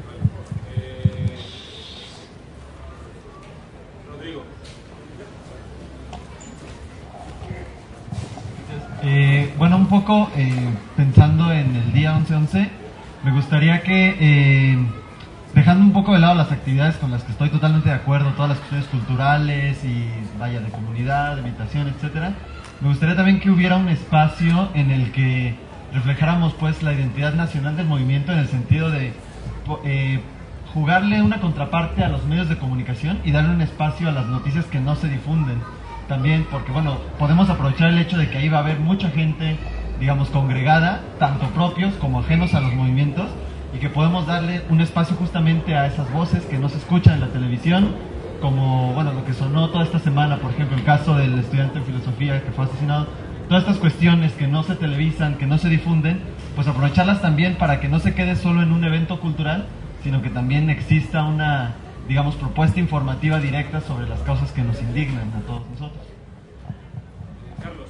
Bueno, un poco pensando en el día 11-11, me gustaría que, dejando un poco de lado las actividades con las que estoy totalmente de acuerdo, todas las cuestiones culturales y vaya de comunidad, de invitación, etcétera, me gustaría también que hubiera un espacio en el que reflejáramos pues la identidad nacional del movimiento, en el sentido de jugarle una contraparte a los medios de comunicación y darle un espacio a las noticias que no se difunden. También porque, bueno, podemos aprovechar el hecho de que ahí va a haber mucha gente, digamos, congregada, tanto propios como ajenos a los movimientos, y que podemos darle un espacio justamente a esas voces que no se escuchan en la televisión, como, bueno, lo que sonó toda esta semana, por ejemplo, el caso del estudiante en filosofía que fue asesinado. Todas estas cuestiones que no se televisan, que no se difunden, pues aprovecharlas también para que no se quede solo en un evento cultural, sino que también exista una, digamos, propuesta informativa directa sobre las causas que nos indignan a todos nosotros. Carlos.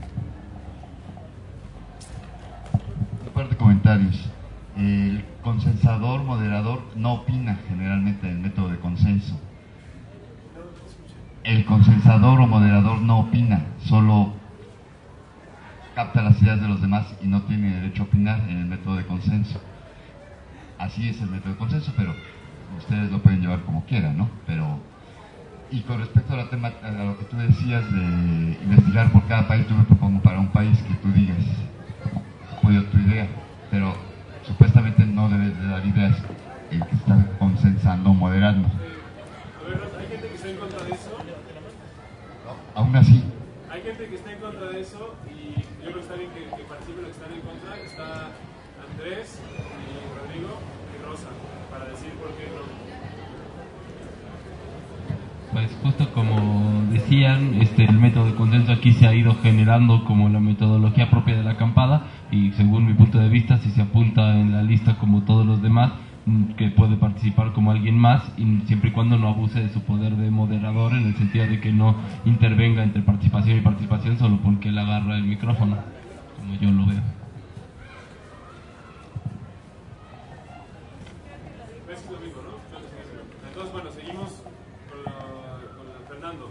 Un par de comentarios. El consensador, moderador, no opina generalmente del método de consenso. El consensador o moderador no opina, solo capta las ideas de los demás y no tiene derecho a opinar en el método de consenso. Así es el método de consenso, pero ustedes lo pueden llevar como quieran, ¿no? Pero, y con respecto a lo que tú decías de investigar por cada país, yo me propongo para un país que tú digas, apoyo tu idea, pero supuestamente no debes de dar ideas el que está consensando o moderando. A ver, ¿hay gente que está en contra de eso? No, aún así. Hay gente que está en contra de eso, y yo creo que está bien que participen los que están en contra. Está Andrés, y Rodrigo y Rosa, para decir por qué no. Pues justo como decían, el método de consenso aquí se ha ido generando como la metodología propia de la acampada, y según mi punto de vista, si se apunta en la lista como todos los demás, que puede participar como alguien más, y siempre y cuando no abuse de su poder de moderador, en el sentido de que no intervenga entre participación y participación solo porque él agarra el micrófono, como yo lo veo. Entonces, bueno, seguimos con Fernando.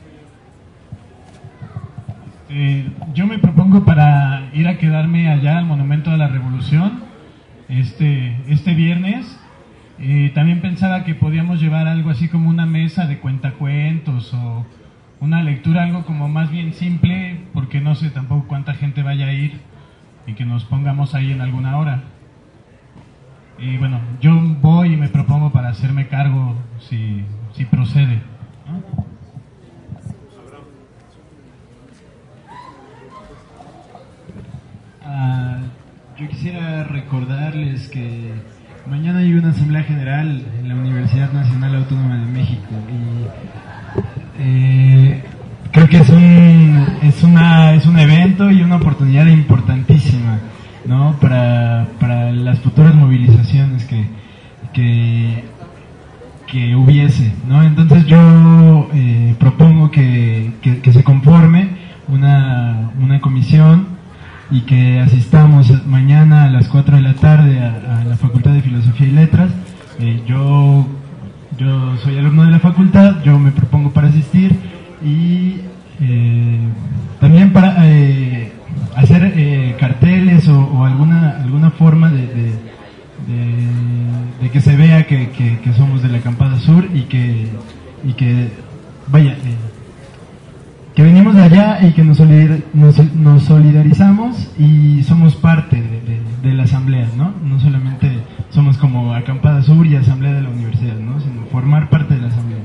Yo me propongo para ir a quedarme allá al Monumento a la Revolución este viernes. También pensaba que podíamos llevar algo así como una mesa de cuentacuentos o una lectura, algo como más bien simple, porque no sé tampoco cuánta gente vaya a ir, y que nos pongamos ahí en alguna hora. Y bueno, yo voy y me propongo para hacerme cargo si procede, ¿no? Yo quisiera recordarles que mañana hay una asamblea general en la Universidad Nacional Autónoma de México y creo que es un evento y una oportunidad importantísima, ¿no? para las futuras movilizaciones que hubiese, ¿no? Entonces yo propongo que se conforme una comisión y que asistamos mañana a las 4 de la tarde a la Facultad de Filosofía y Letras. Yo soy alumno de la facultad, yo me propongo para asistir y también para hacer carteles o alguna forma de que se vea que somos de la Acampada Sur y que vaya, que venimos de allá y que nos solidarizamos y somos parte de la asamblea, ¿no? No solamente somos como Acampada Sur y Asamblea de la Universidad, ¿no? Sino formar parte de la asamblea.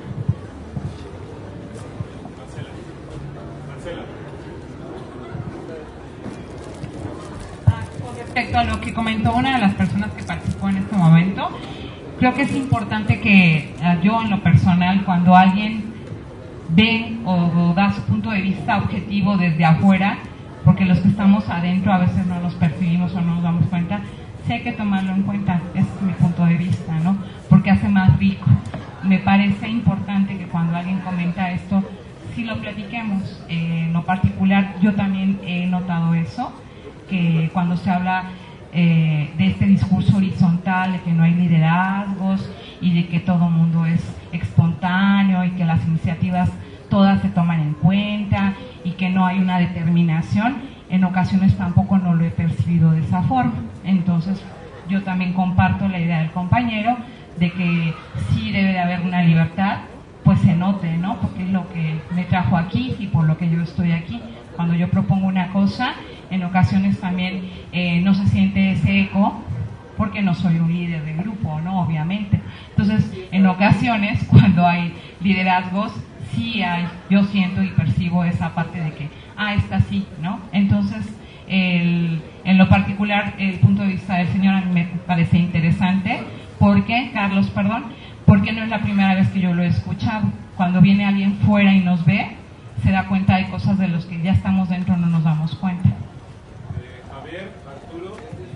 Con respecto a lo que comentó una de las personas que participó en este momento, creo que es importante que yo en lo personal, cuando alguien ve o da su punto de vista objetivo desde afuera, porque los que estamos adentro a veces no nos percibimos o no nos damos cuenta, sí hay que tomarlo en cuenta. Ese es mi punto de vista, ¿no? Porque hace más rico. Me parece importante que cuando alguien comenta esto, sí lo platiquemos. En lo particular, yo también he notado eso, que cuando se habla de este discurso horizontal, de que no hay liderazgos y de que todo mundo es espontáneo y que las iniciativas todas se toman en cuenta y que no hay una determinación, en ocasiones tampoco no lo he percibido de esa forma. Entonces yo también comparto la idea del compañero de que sí debe de haber una libertad, pues se note, ¿no? Porque es lo que me trajo aquí y por lo que yo estoy aquí. Cuando yo propongo una cosa, en ocasiones también no se siente ese eco, porque no soy un líder de grupo, ¿no? Obviamente. Entonces, en ocasiones, cuando hay liderazgos, sí hay, yo siento y percibo esa parte de que, esta sí, ¿no? Entonces, en lo particular, el punto de vista del señor a mí me parece interesante, porque, Carlos, perdón, porque no es la primera vez que yo lo he escuchado. Cuando viene alguien fuera y nos ve, se da cuenta de cosas de los que ya estamos dentro, no nos damos cuenta. Javier, Arturo.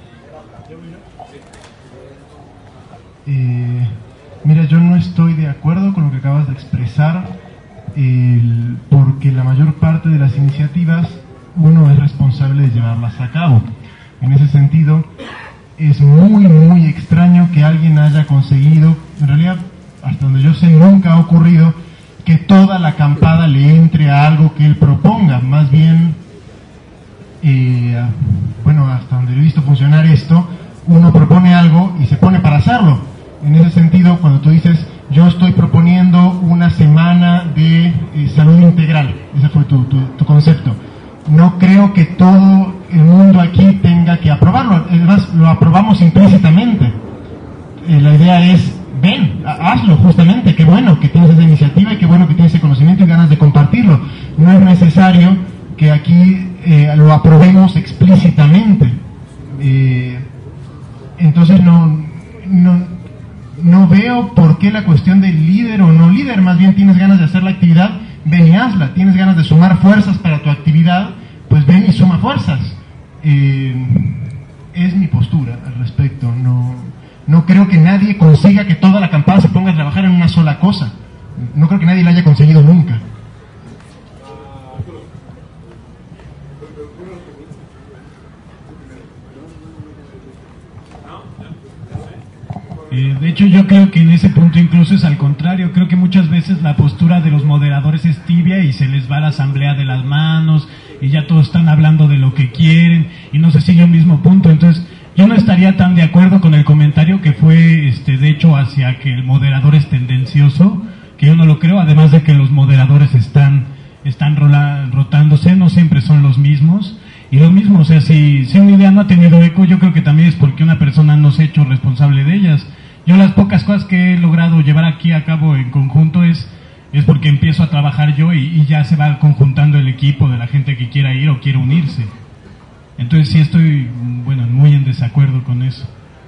Mira, yo no estoy de acuerdo con lo que acabas de expresar, porque la mayor parte de las iniciativas uno es responsable de llevarlas a cabo. En ese sentido, es muy extraño que alguien haya conseguido, en realidad, hasta donde yo sé, nunca ha ocurrido que toda la acampada le entre a algo que él proponga. Más bien, hasta donde he visto funcionar esto, uno propone algo y se pone para hacerlo. En ese sentido, cuando tú dices, yo estoy proponiendo una semana de salud integral, ese fue tu concepto, no creo que todo el mundo aquí tenga que aprobarlo. Además, lo aprobamos implícitamente. La idea es, ven, hazlo justamente, qué bueno que tienes esa iniciativa y qué bueno que tienes ese conocimiento y ganas de compartirlo. No es necesario que aquí lo aprobemos explícitamente. Entonces no veo por qué la cuestión de líder o no líder. Más bien, tienes ganas de hacer la actividad, ven y hazla. Tienes ganas de sumar fuerzas para tu actividad, pues ven y suma fuerzas. Es mi postura al respecto. No creo que nadie consiga que toda la acampada se ponga a trabajar en una sola cosa. No creo que nadie lo haya conseguido nunca. De hecho, yo creo que en ese punto incluso es al contrario. Creo que muchas veces la postura de los moderadores es tibia y se les va la asamblea de las manos y ya todos están hablando de lo que quieren y no se sigue un mismo punto. Entonces, yo no estaría tan de acuerdo con el comentario que fue, de hecho, hacia que el moderador es tendencioso, que yo no lo creo, además de que los moderadores están rotándose, no siempre son los mismos. Y lo mismo, o sea, si una idea no ha tenido eco, yo creo que también es porque una persona no se ha hecho responsable de ellas. Yo las pocas cosas que he logrado llevar aquí a cabo en conjunto es porque empiezo a trabajar yo y ya se va conjuntando el equipo de la gente que quiera ir o quiera unirse. Entonces sí estoy, muy en desacuerdo con eso.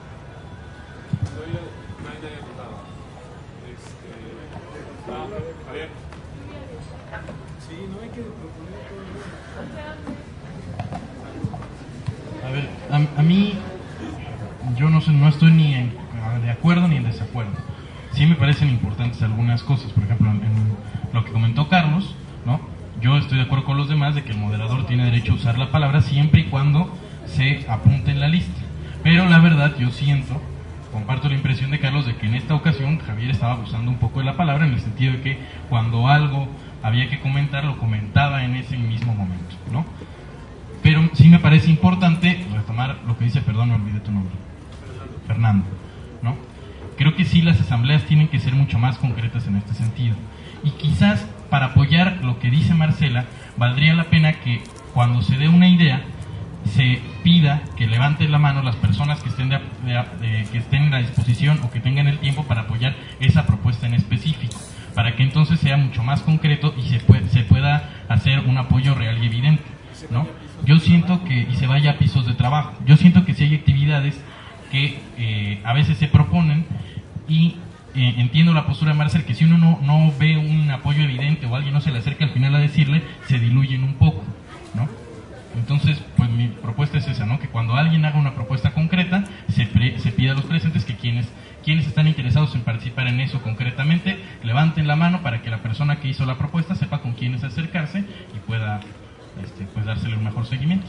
A ver, a mí, yo no estoy ni de acuerdo ni en desacuerdo. Sí me parecen importantes algunas cosas, por ejemplo, en lo que comentó Carlos, ¿no? Yo estoy de acuerdo con los demás de que el moderador tiene derecho a usar la palabra siempre y cuando se apunte en la lista. Pero la verdad, yo comparto la impresión de Carlos de que en esta ocasión Javier estaba abusando un poco de la palabra, en el sentido de que cuando algo había que comentar, lo comentaba en ese mismo momento, ¿no? Pero sí me parece importante retomar lo que dice, perdón, me olvidé tu nombre, Fernando, ¿no? Creo que sí, las asambleas tienen que ser mucho más concretas en este sentido. Y quizás para apoyar lo que dice Marcela, valdría la pena que cuando se dé una idea, se pida que levanten la mano las personas que estén que estén en la disposición o que tengan el tiempo para apoyar esa propuesta en específico, para que entonces sea mucho más concreto y se pueda hacer un apoyo real y evidente, ¿no? Yo siento que, y se vaya a pisos de trabajo, yo siento que si hay actividades que a veces se proponen y entiendo la postura de Marcel, que si uno no ve un apoyo evidente o alguien no se le acerca al final a decirle, se diluyen un poco, ¿no? Entonces, pues mi propuesta es esa, ¿no? Que cuando alguien haga una propuesta concreta, se pida a los presentes que quienes están interesados en participar en eso concretamente, levanten la mano para que la persona que hizo la propuesta sepa con quiénes acercarse y pueda pues dársele un mejor seguimiento.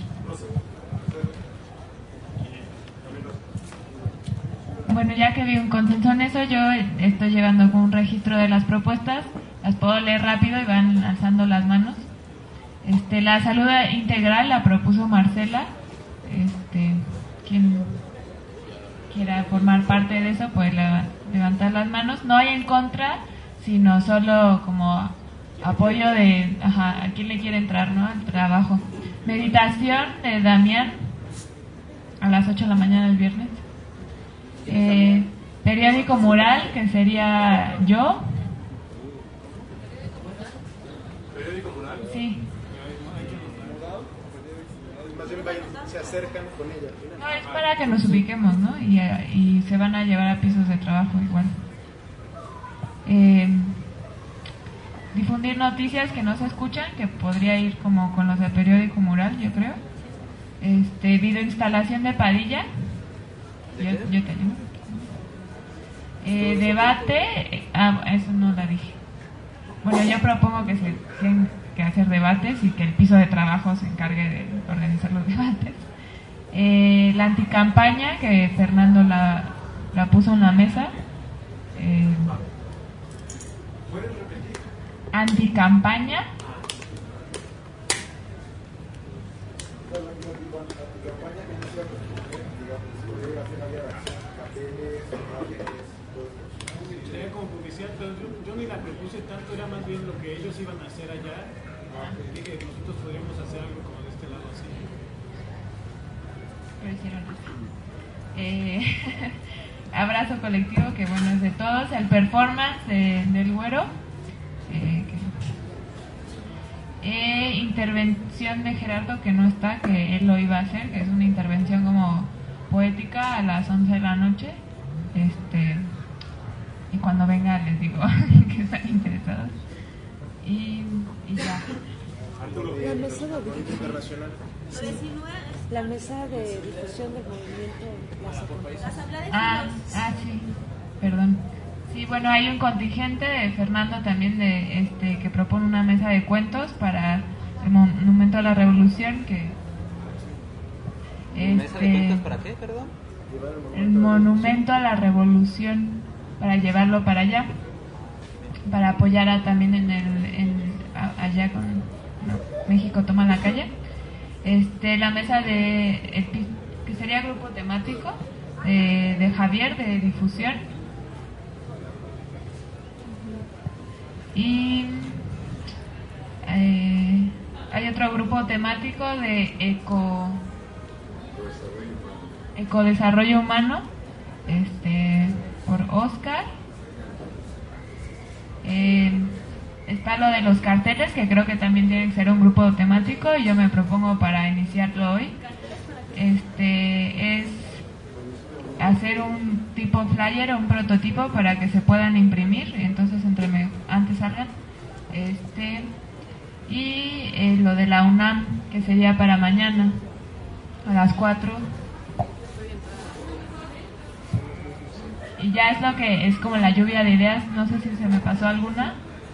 Bueno, ya que vi un consenso en eso, yo estoy llegando con un registro de las propuestas, las puedo leer rápido y van alzando las manos. La salud integral la propuso Marcela. Quien quiera formar parte de eso puede levantar las manos. No hay en contra, sino solo como apoyo de a quién le quiere entrar, ¿no? Al trabajo. Meditación de Damián a las 8 de la mañana del viernes. Periódico mural, que sería yo. ¿Periódico mural? Sí. Se acercan con ella. No, es para que nos ubiquemos, ¿no? Y se van a llevar a pisos de trabajo igual. Difundir noticias que no se escuchan, que podría ir como con los de periódico mural, yo creo. Videoinstalación de Padilla. Yo te ayudo. Debate, eso no la dije. Bueno, yo propongo que se tienen que hacer debates y que el piso de trabajo se encargue de organizar los debates. La anticampaña, que Fernando la puso en la mesa. ¿Puedes repetir? Anticampaña. Sería como publicidad, pero yo ni la propuse tanto, era más bien lo que ellos iban a hacer allá. Dije que nosotros podríamos hacer algo como de este lado así. Pero hicieron así. Abrazo colectivo, que bueno, es de todos. El performance del Güero. Intervención de Gerardo, que no está, que él lo iba a hacer, que es una intervención como poética a las 11 de la noche. Y cuando venga les digo que están interesados. Y ya. Arturo, internacional. Lo de Sinue la mesa de difusión del movimiento. Sí, perdón. Sí, bueno, hay un contingente de Fernando también que propone una mesa de cuentos para el Monumento a la Revolución que ¿Mesa de cuentos para qué, perdón? El Monumento a la Revolución, para llevarlo para allá, para apoyar también allá con México Toma la Calle. La mesa que sería grupo temático de Javier de difusión, y hay otro grupo temático de ecodesarrollo humano, por Oscar. Está lo de los carteles, que creo que también tiene que ser un grupo temático, y yo me propongo para iniciarlo hoy es hacer un tipo flyer o un prototipo para que se puedan imprimir, entonces antes salgan, y lo de la UNAM, que sería para mañana a las 4, y ya es lo que es como la lluvia de ideas. No sé si se me pasó alguna.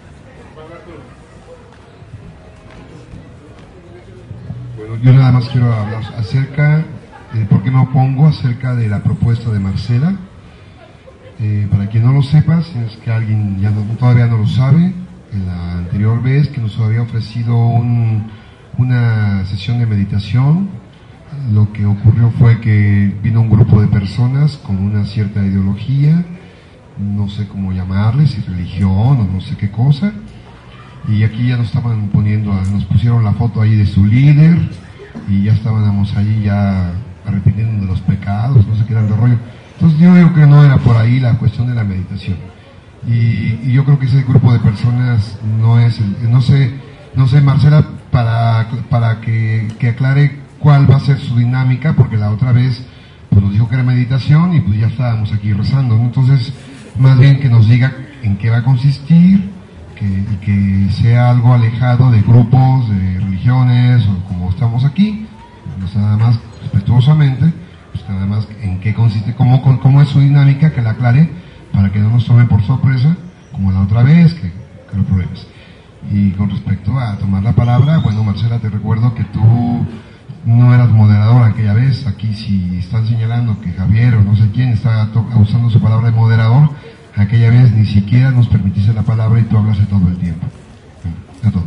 Bueno, yo nada más quiero hablar acerca de por qué me opongo acerca de la propuesta de Marcela. Para quien no lo sepa, si es que alguien todavía no lo sabe, en la anterior vez que nos había ofrecido una sesión de meditación, lo que ocurrió fue que vino un grupo de personas con una cierta ideología, no sé cómo llamarles, si religión o no sé qué cosa, y aquí ya nos pusieron la foto ahí de su líder, y ya estábamos ahí ya arrepintiendo de los pecados, no sé qué tanto rollo. Entonces yo digo que no era por ahí la cuestión de la meditación, y yo creo que ese grupo de personas no sé Marcela, para que aclare cuál va a ser su dinámica, porque la otra vez pues nos dijo que era meditación y pues ya estábamos aquí rezando, ¿no? Entonces más bien que nos diga en qué va a consistir, y que sea algo alejado de grupos, de religiones, o como estamos aquí, pues nada más respetuosamente, pues nada más en qué consiste, cómo es su dinámica, que la aclare, para que no nos tomen por sorpresa, como la otra vez, que lo pruebes. Y con respecto a tomar la palabra, bueno, Marcela, te recuerdo que tú no eras moderadora aquella vez. Aquí si están señalando que Javier o no sé quién está usando su palabra de moderador, aquella vez ni siquiera nos permitiste la palabra y tú hablaste todo el tiempo. A todo.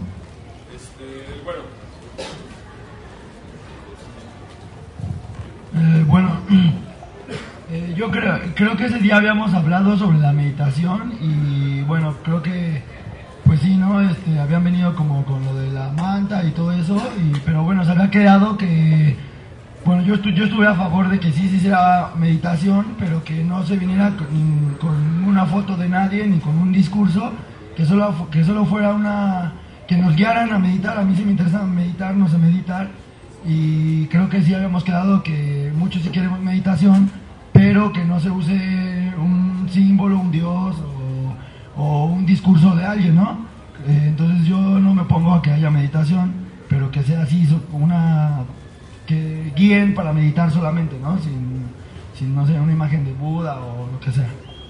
Yo creo que ese día habíamos hablado sobre la meditación, y bueno, creo que pues sí, ¿no? Habían venido como con lo de la manta y todo eso, pero bueno, se había quedado que, bueno, yo estuve a favor de que sí se hiciera meditación, pero que no se viniera con una foto de nadie ni con un discurso, que solo fuera que nos guiaran a meditar. A mí sí me interesa meditar, no sé meditar, y creo que sí habíamos quedado que muchos sí queremos meditación, pero que no se use un símbolo, un dios o un discurso de alguien, ¿no? Entonces yo no me opongo a que haya meditación, pero que sea así, que guíen para meditar solamente, ¿no? Sin no sé, una imagen de Buda o lo que sea.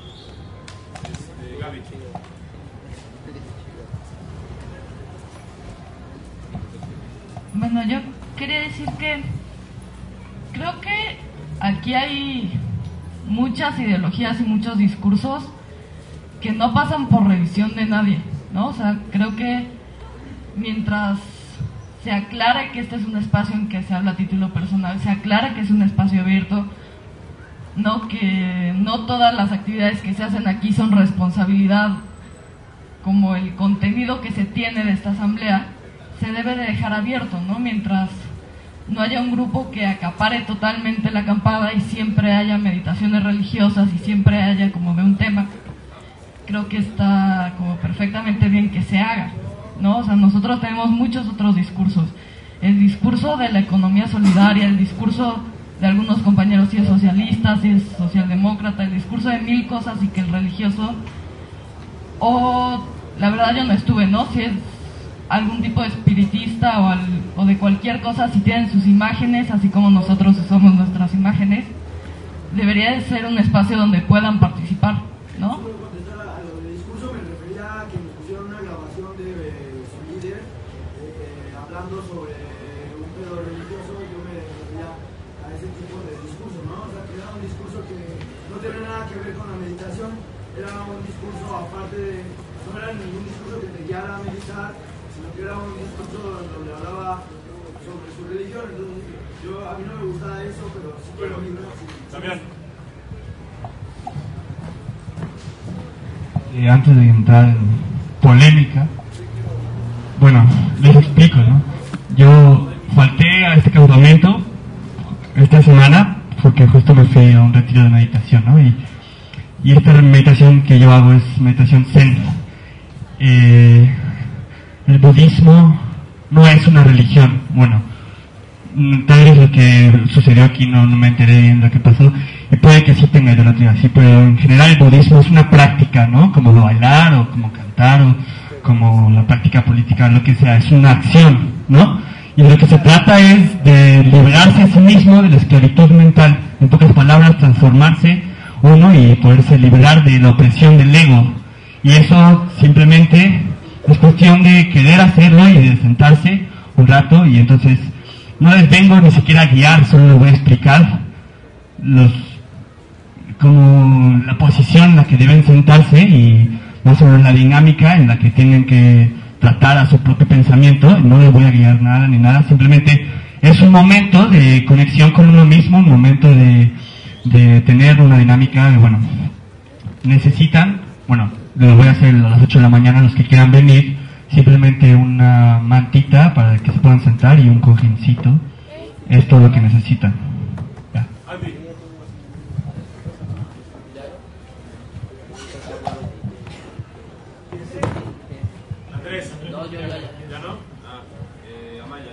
Bueno, yo quería decir que creo que aquí hay muchas ideologías y muchos discursos que no pasan por revisión de nadie, ¿no? O sea, creo que mientras se aclare que este es un espacio en que se habla a título personal, se aclara que es un espacio abierto, no que no todas las actividades que se hacen aquí son responsabilidad, como el contenido que se tiene de esta asamblea, se debe de dejar abierto, ¿no? Mientras no haya un grupo que acapare totalmente la acampada y siempre haya meditaciones religiosas y siempre haya como de un tema, creo que está como perfectamente bien que se haga, ¿no? O sea, nosotros tenemos muchos otros discursos. El discurso de la economía solidaria, el discurso de algunos compañeros si es socialista, si es socialdemócrata, el discurso de mil cosas, y que el religioso, o la verdad yo no estuve, ¿no? Si es algún tipo de espiritista o de cualquier cosa, si tienen sus imágenes, así como nosotros usamos nuestras imágenes, debería de ser un espacio donde puedan participar, ¿no? El discurso me refería a que me pusieron una grabación de su líder hablando sobre un pedo religioso. Yo me refería a ese tipo de discurso, ¿no? O sea, que era un discurso que no tenía nada que ver con la meditación, era un discurso aparte de, no era ningún discurso que te guiara a meditar, sino que era un discurso donde hablaba sobre su religión. Entonces, a mí no me gustaba eso, pero sí quiero vibrar. También. Antes de entrar en polémica, bueno, les explico, ¿no? Yo falté a este campamento esta semana porque justo me fui a un retiro de meditación, ¿no? Y esta meditación que yo hago es meditación zen. El budismo no es una religión, bueno, tal vez lo que sucedió aquí no me enteré bien de lo que pasó, y puede que sí tenga idolatría, sí, pero en general el budismo es una práctica, ¿no? Como bailar o como cantar o como la práctica política, lo que sea, es una acción, ¿no? Y de lo que se trata es de liberarse a sí mismo de la esclavitud mental, en pocas palabras, transformarse uno y poderse liberar de la opresión del ego. Y eso simplemente es cuestión de querer hacerlo y de sentarse un rato, y entonces no les vengo ni siquiera a guiar, solo les voy a explicar como la posición en la que deben sentarse y más o menos la dinámica en la que tienen que tratar a su propio pensamiento. No les voy a guiar nada ni nada, simplemente es un momento de conexión con uno mismo, un momento de tener una dinámica de, bueno, necesitan, bueno, lo voy a hacer a las 8 de la mañana, los que quieran venir, simplemente una mantita para que se puedan sentar y un cojincito, es todo lo que necesitan. Ya. Andrés. No, yo ya no. Amaya.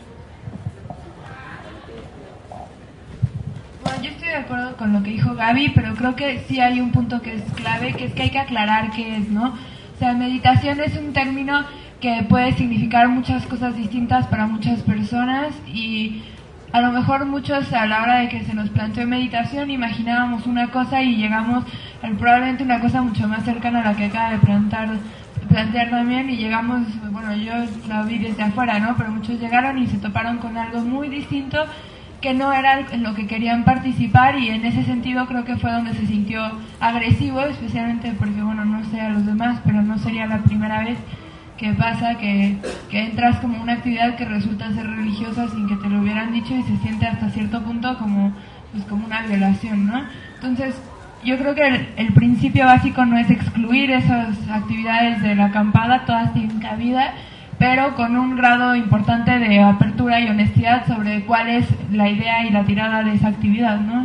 Bueno, yo estoy de acuerdo con lo que dijo Gaby, pero creo que sí hay un punto que es clave, que es que hay que aclarar qué es, ¿no? O sea, meditación es un término que puede significar muchas cosas distintas para muchas personas, y a lo mejor muchos a la hora de que se nos planteó meditación imaginábamos una cosa y llegamos a probablemente una cosa mucho más cercana a la que acaba de plantear también, y llegamos, bueno, yo la vi desde afuera, ¿no? Pero muchos llegaron y se toparon con algo muy distinto que no era en lo que querían participar, y en ese sentido creo que fue donde se sintió agresivo, especialmente porque, bueno, no sé a los demás, pero no sería la primera vez que pasa que entras como una actividad que resulta ser religiosa sin que te lo hubieran dicho, y se siente hasta cierto punto como una violación, ¿no? Entonces, yo creo que el principio básico no es excluir esas actividades de la acampada, todas tienen cabida, pero con un grado importante de apertura y honestidad sobre cuál es la idea y la tirada de esa actividad, ¿no?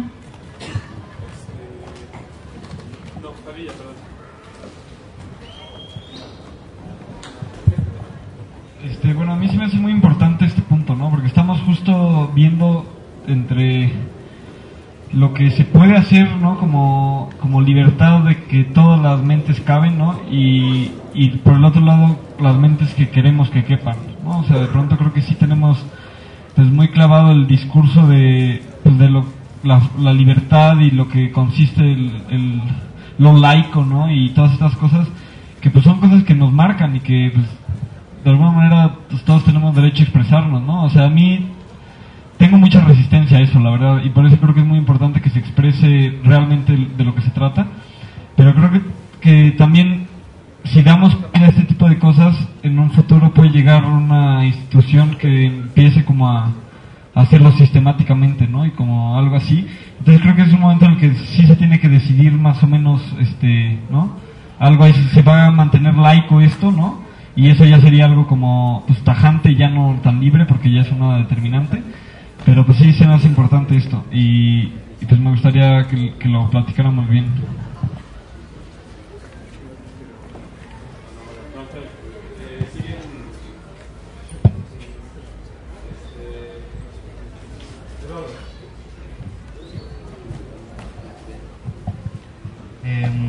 No, Padilla, perdón. Bueno, a mí sí me hace muy importante este punto, ¿no? Porque estamos justo viendo entre lo que se puede hacer, ¿no? Como libertad de que todas las mentes caben, ¿no? Y por el otro lado, las mentes que queremos que quepan, ¿no? O sea, de pronto creo que sí tenemos pues muy clavado el discurso de la libertad y lo que consiste lo laico, ¿no? Y todas estas cosas que pues son cosas que nos marcan y que pues de alguna manera pues todos tenemos derecho a expresarnos, ¿no? O sea, a mí tengo mucha resistencia a eso, la verdad, y por eso creo que es muy importante que se exprese realmente de lo que se trata, pero creo que también si damos a este tipo de cosas, en un futuro puede llegar una institución que empiece como a hacerlo sistemáticamente, ¿no? Y como algo así. Entonces creo que es un momento en el que sí se tiene que decidir más o menos, ¿no? Algo ahí, se va a mantener laico esto, ¿no? Y eso ya sería algo como pues tajante, ya no tan libre, porque ya es una determinante. Pero pues sí, se me hace importante esto. Y pues me gustaría que lo platicáramos bien.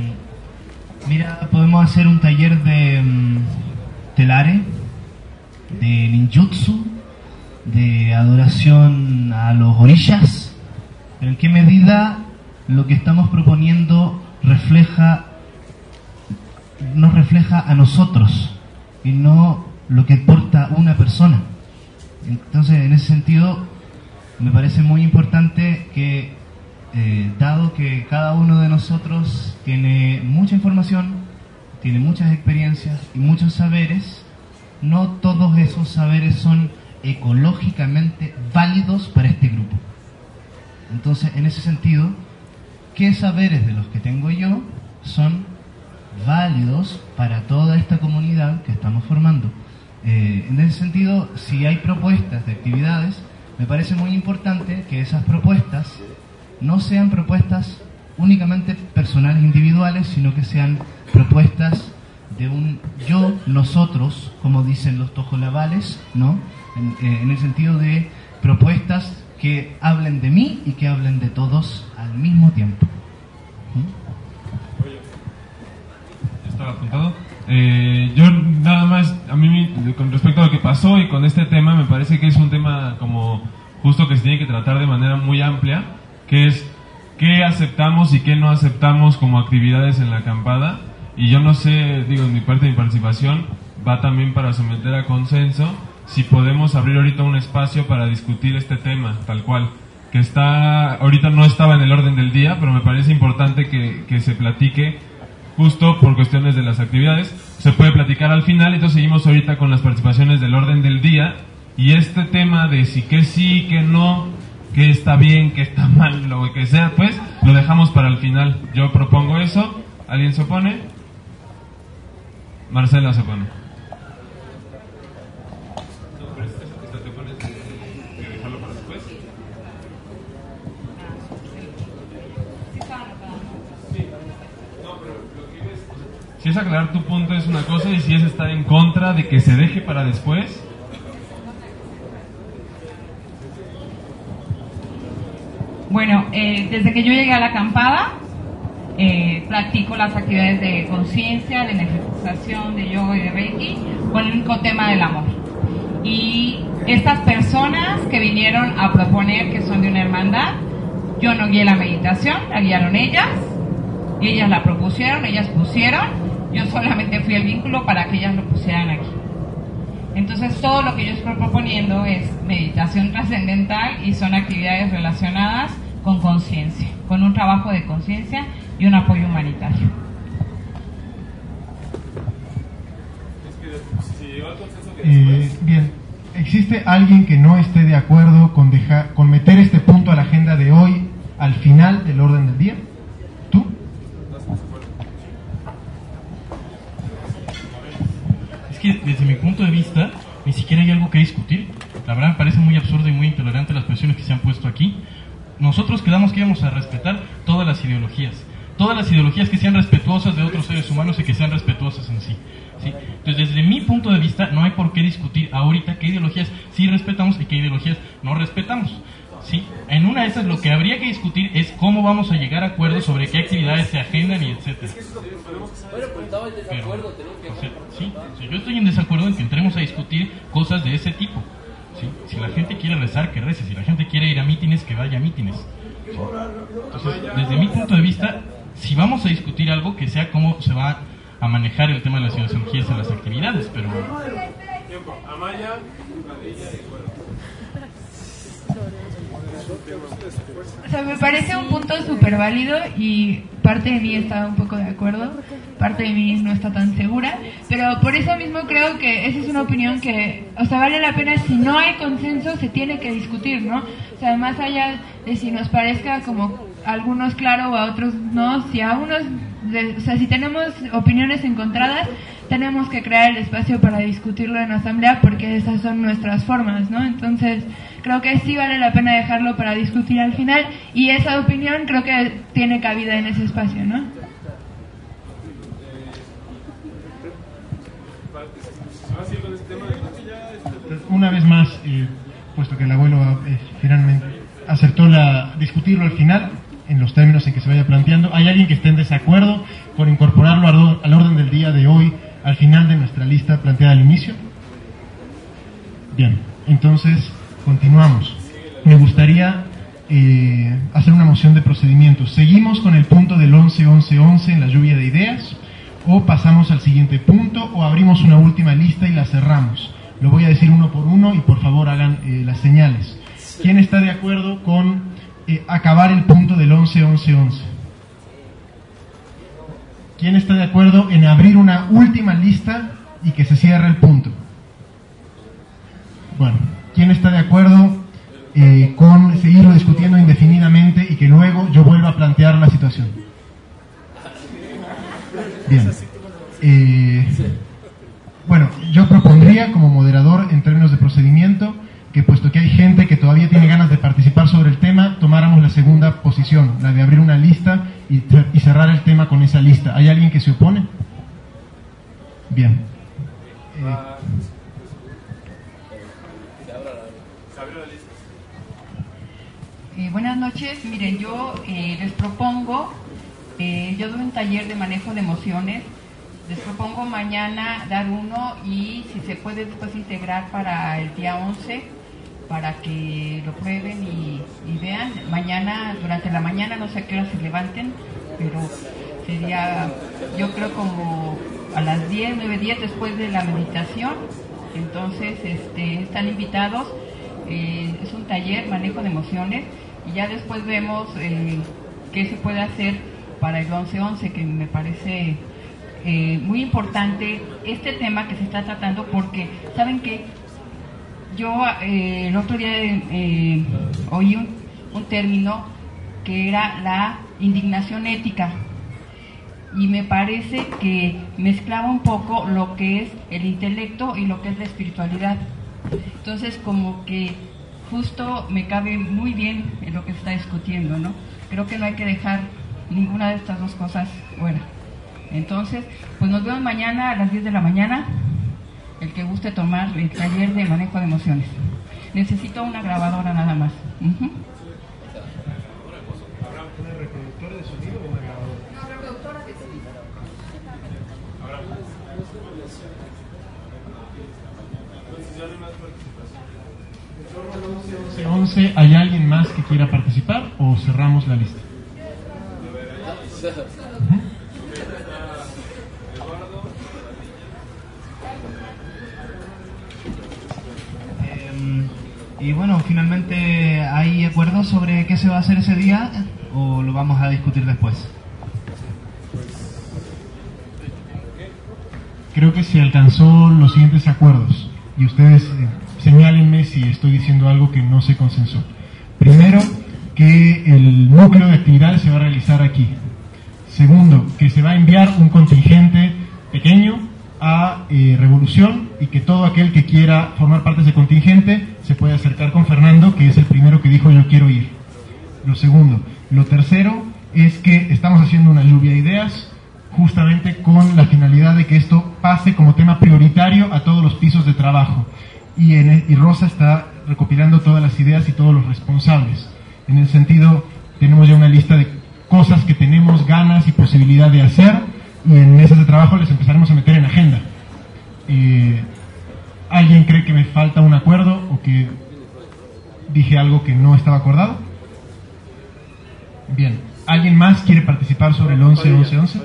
Mira, podemos hacer un taller de telare, de ninjutsu, de adoración a los orishas, pero en qué medida lo que estamos proponiendo nos refleja a nosotros y no lo que porta una persona. Entonces, en ese sentido, me parece muy importante que, dado que cada uno de nosotros tiene mucha información, tiene muchas experiencias y muchos saberes, no todos esos saberes son ecológicamente válidos para este grupo. Entonces, en ese sentido, ¿qué saberes de los que tengo yo son válidos para toda esta comunidad que estamos formando? En ese sentido, si hay propuestas de actividades, me parece muy importante que esas propuestas no sean propuestas únicamente personales individuales, sino que sean propuestas de un yo, nosotros, como dicen los tojolabales, ¿no? En el sentido de propuestas que hablen de mí y que hablen de todos al mismo tiempo. Estaba apuntado. Yo nada más, a mí con respecto a lo que pasó y con este tema, me parece que es un tema como justo que se tiene que tratar de manera muy amplia, que es qué aceptamos y qué no aceptamos como actividades en la acampada. Y yo no sé, digo, en mi parte de mi participación va también para someter a consenso si podemos abrir ahorita un espacio para discutir este tema, tal cual, que está, ahorita no estaba en el orden del día, pero me parece importante que se platique justo por cuestiones de las actividades. Se puede platicar al final, entonces seguimos ahorita con las participaciones del orden del día, y este tema de si que sí, que no, que está bien, que está mal, lo que sea, pues lo dejamos para el final. Yo propongo eso. ¿Alguien se opone? Marcela se opone. Si es aclarar tu punto es una cosa, y si es estar en contra de que se deje para después. Bueno, desde que yo llegué a la acampada, practico las actividades de conciencia, de energización, de yoga y de reiki, con el único tema del amor. Y estas personas que vinieron a proponer que son de una hermandad, yo no guié la meditación, la guiaron ellas la propusieron, ellas pusieron, yo solamente fui el vínculo para que ellas lo pusieran aquí. Entonces todo lo que yo estoy proponiendo es meditación trascendental y son actividades relacionadas con conciencia, con un trabajo de conciencia y un apoyo humanitario. Bien, ¿existe alguien que no esté de acuerdo con meter este punto a la agenda de hoy al final del orden del día? ¿Tú? Es que desde mi punto de vista ni siquiera hay algo que discutir. La verdad me parece muy absurdo y muy intolerante las presiones que se han puesto aquí. Nosotros quedamos que íbamos a respetar todas las ideologías que sean respetuosas de otros seres humanos y que sean respetuosas en sí, ¿sí? Entonces, desde mi punto de vista, no hay por qué discutir ahorita qué ideologías sí respetamos y qué ideologías no respetamos, ¿sí? En una de esas lo que habría que discutir es cómo vamos a llegar a acuerdos sobre qué actividades se agendan y etcétera. Sí, yo estoy en desacuerdo en que entremos a discutir cosas de ese tipo. ¿Sí? Si la gente quiere rezar, que rece. Si la gente quiere ir a mítines, que vaya a mítines. ¿Sí? Entonces, desde mi punto de vista, si vamos a discutir algo, que sea cómo se va a manejar el tema de las ideologías en las actividades, pero... Amaya, o sea, me parece un punto súper válido y parte de mí está un poco de acuerdo, parte de mí no está tan segura, pero por eso mismo creo que esa es una opinión que, o sea, vale la pena. Si no hay consenso se tiene que discutir, ¿no? O sea, más allá de si nos parezca como a algunos claro o a otros no, si a unos, o sea, si tenemos opiniones encontradas, tenemos que crear el espacio para discutirlo en asamblea porque esas son nuestras formas, ¿no? Entonces, creo que sí vale la pena dejarlo para discutir al final y esa opinión creo que tiene cabida en ese espacio, ¿no? Una vez más, puesto que el abuelo finalmente acertó discutirlo al final, en los términos en que se vaya planteando, ¿hay alguien que esté en desacuerdo con incorporarlo al orden del día de hoy, al final de nuestra lista planteada al inicio? Entonces, continuamos. Me gustaría hacer una moción de procedimiento. ¿Seguimos con el punto del 11-11-11 en la lluvia de ideas? ¿O pasamos al siguiente punto? ¿O abrimos una última lista y la cerramos? Lo voy a decir uno por uno y por favor hagan las señales. ¿Quién está de acuerdo con acabar el punto del 11-11-11? ¿Quién está de acuerdo en abrir una última lista y que se cierre el punto? Bueno, ¿quién está de acuerdo con seguirlo discutiendo indefinidamente y que luego yo vuelva a plantear la situación? Bien. Bueno, yo propondría como moderador en términos de procedimiento que, puesto que hay gente que todavía tiene ganas de participar sobre el tema, tomáramos la segunda posición, la de abrir una lista y cerrar el tema con esa lista. ¿Hay alguien que se opone? Bien. Buenas noches. Miren, yo les propongo, yo doy un taller de manejo de emociones. Les propongo mañana dar uno y si se puede después integrar para el día 11 para que lo prueben y vean. Mañana, durante la mañana, no sé a qué hora se levanten, pero sería, yo creo como a las 10, 9:10 después de la meditación. Entonces, están invitados. Es un taller, manejo de emociones, y ya después vemos qué se puede hacer para el 11-11, que me parece muy importante este tema que se está tratando, porque saben que yo el otro día oí un término que era la indignación ética, y me parece que mezclaba un poco lo que es el intelecto y lo que es la espiritualidad. Entonces, como que justo me cabe muy bien en lo que se está discutiendo, ¿no? Creo que no hay que dejar ninguna de estas dos cosas fuera. Entonces, pues nos vemos mañana a las 10 de la mañana, el que guste tomar el taller de manejo de emociones. Necesito una grabadora nada más. ¿Habrá una reproductora de sonido o una grabadora? No, reproductora de sonido. 11, ¿hay alguien más que quiera participar o cerramos la lista? Y bueno, finalmente, ¿hay acuerdo sobre qué se va a hacer ese día o lo vamos a discutir después? Creo que se alcanzó los siguientes acuerdos y ustedes señálenme si estoy diciendo algo que no se consensó. Primero, que el núcleo de actividades se va a realizar aquí. Segundo, que se va a enviar un contingente pequeño a Revolución y que todo aquel que quiera formar parte de ese contingente se puede acercar con Fernando, que es el primero que dijo yo quiero ir. Lo segundo. Lo tercero es que estamos haciendo una lluvia de ideas justamente con la finalidad de que esto pase como tema prioritario a todos los pisos de trabajo. Y Rosa está recopilando todas las ideas y todos los responsables. En el sentido, tenemos ya una lista de cosas que tenemos ganas y posibilidad de hacer, y en mesas de trabajo les empezaremos a meter en agenda. ¿Alguien cree que me falta un acuerdo o que dije algo que no estaba acordado? Bien. ¿Alguien más quiere participar sobre el 11-11-11?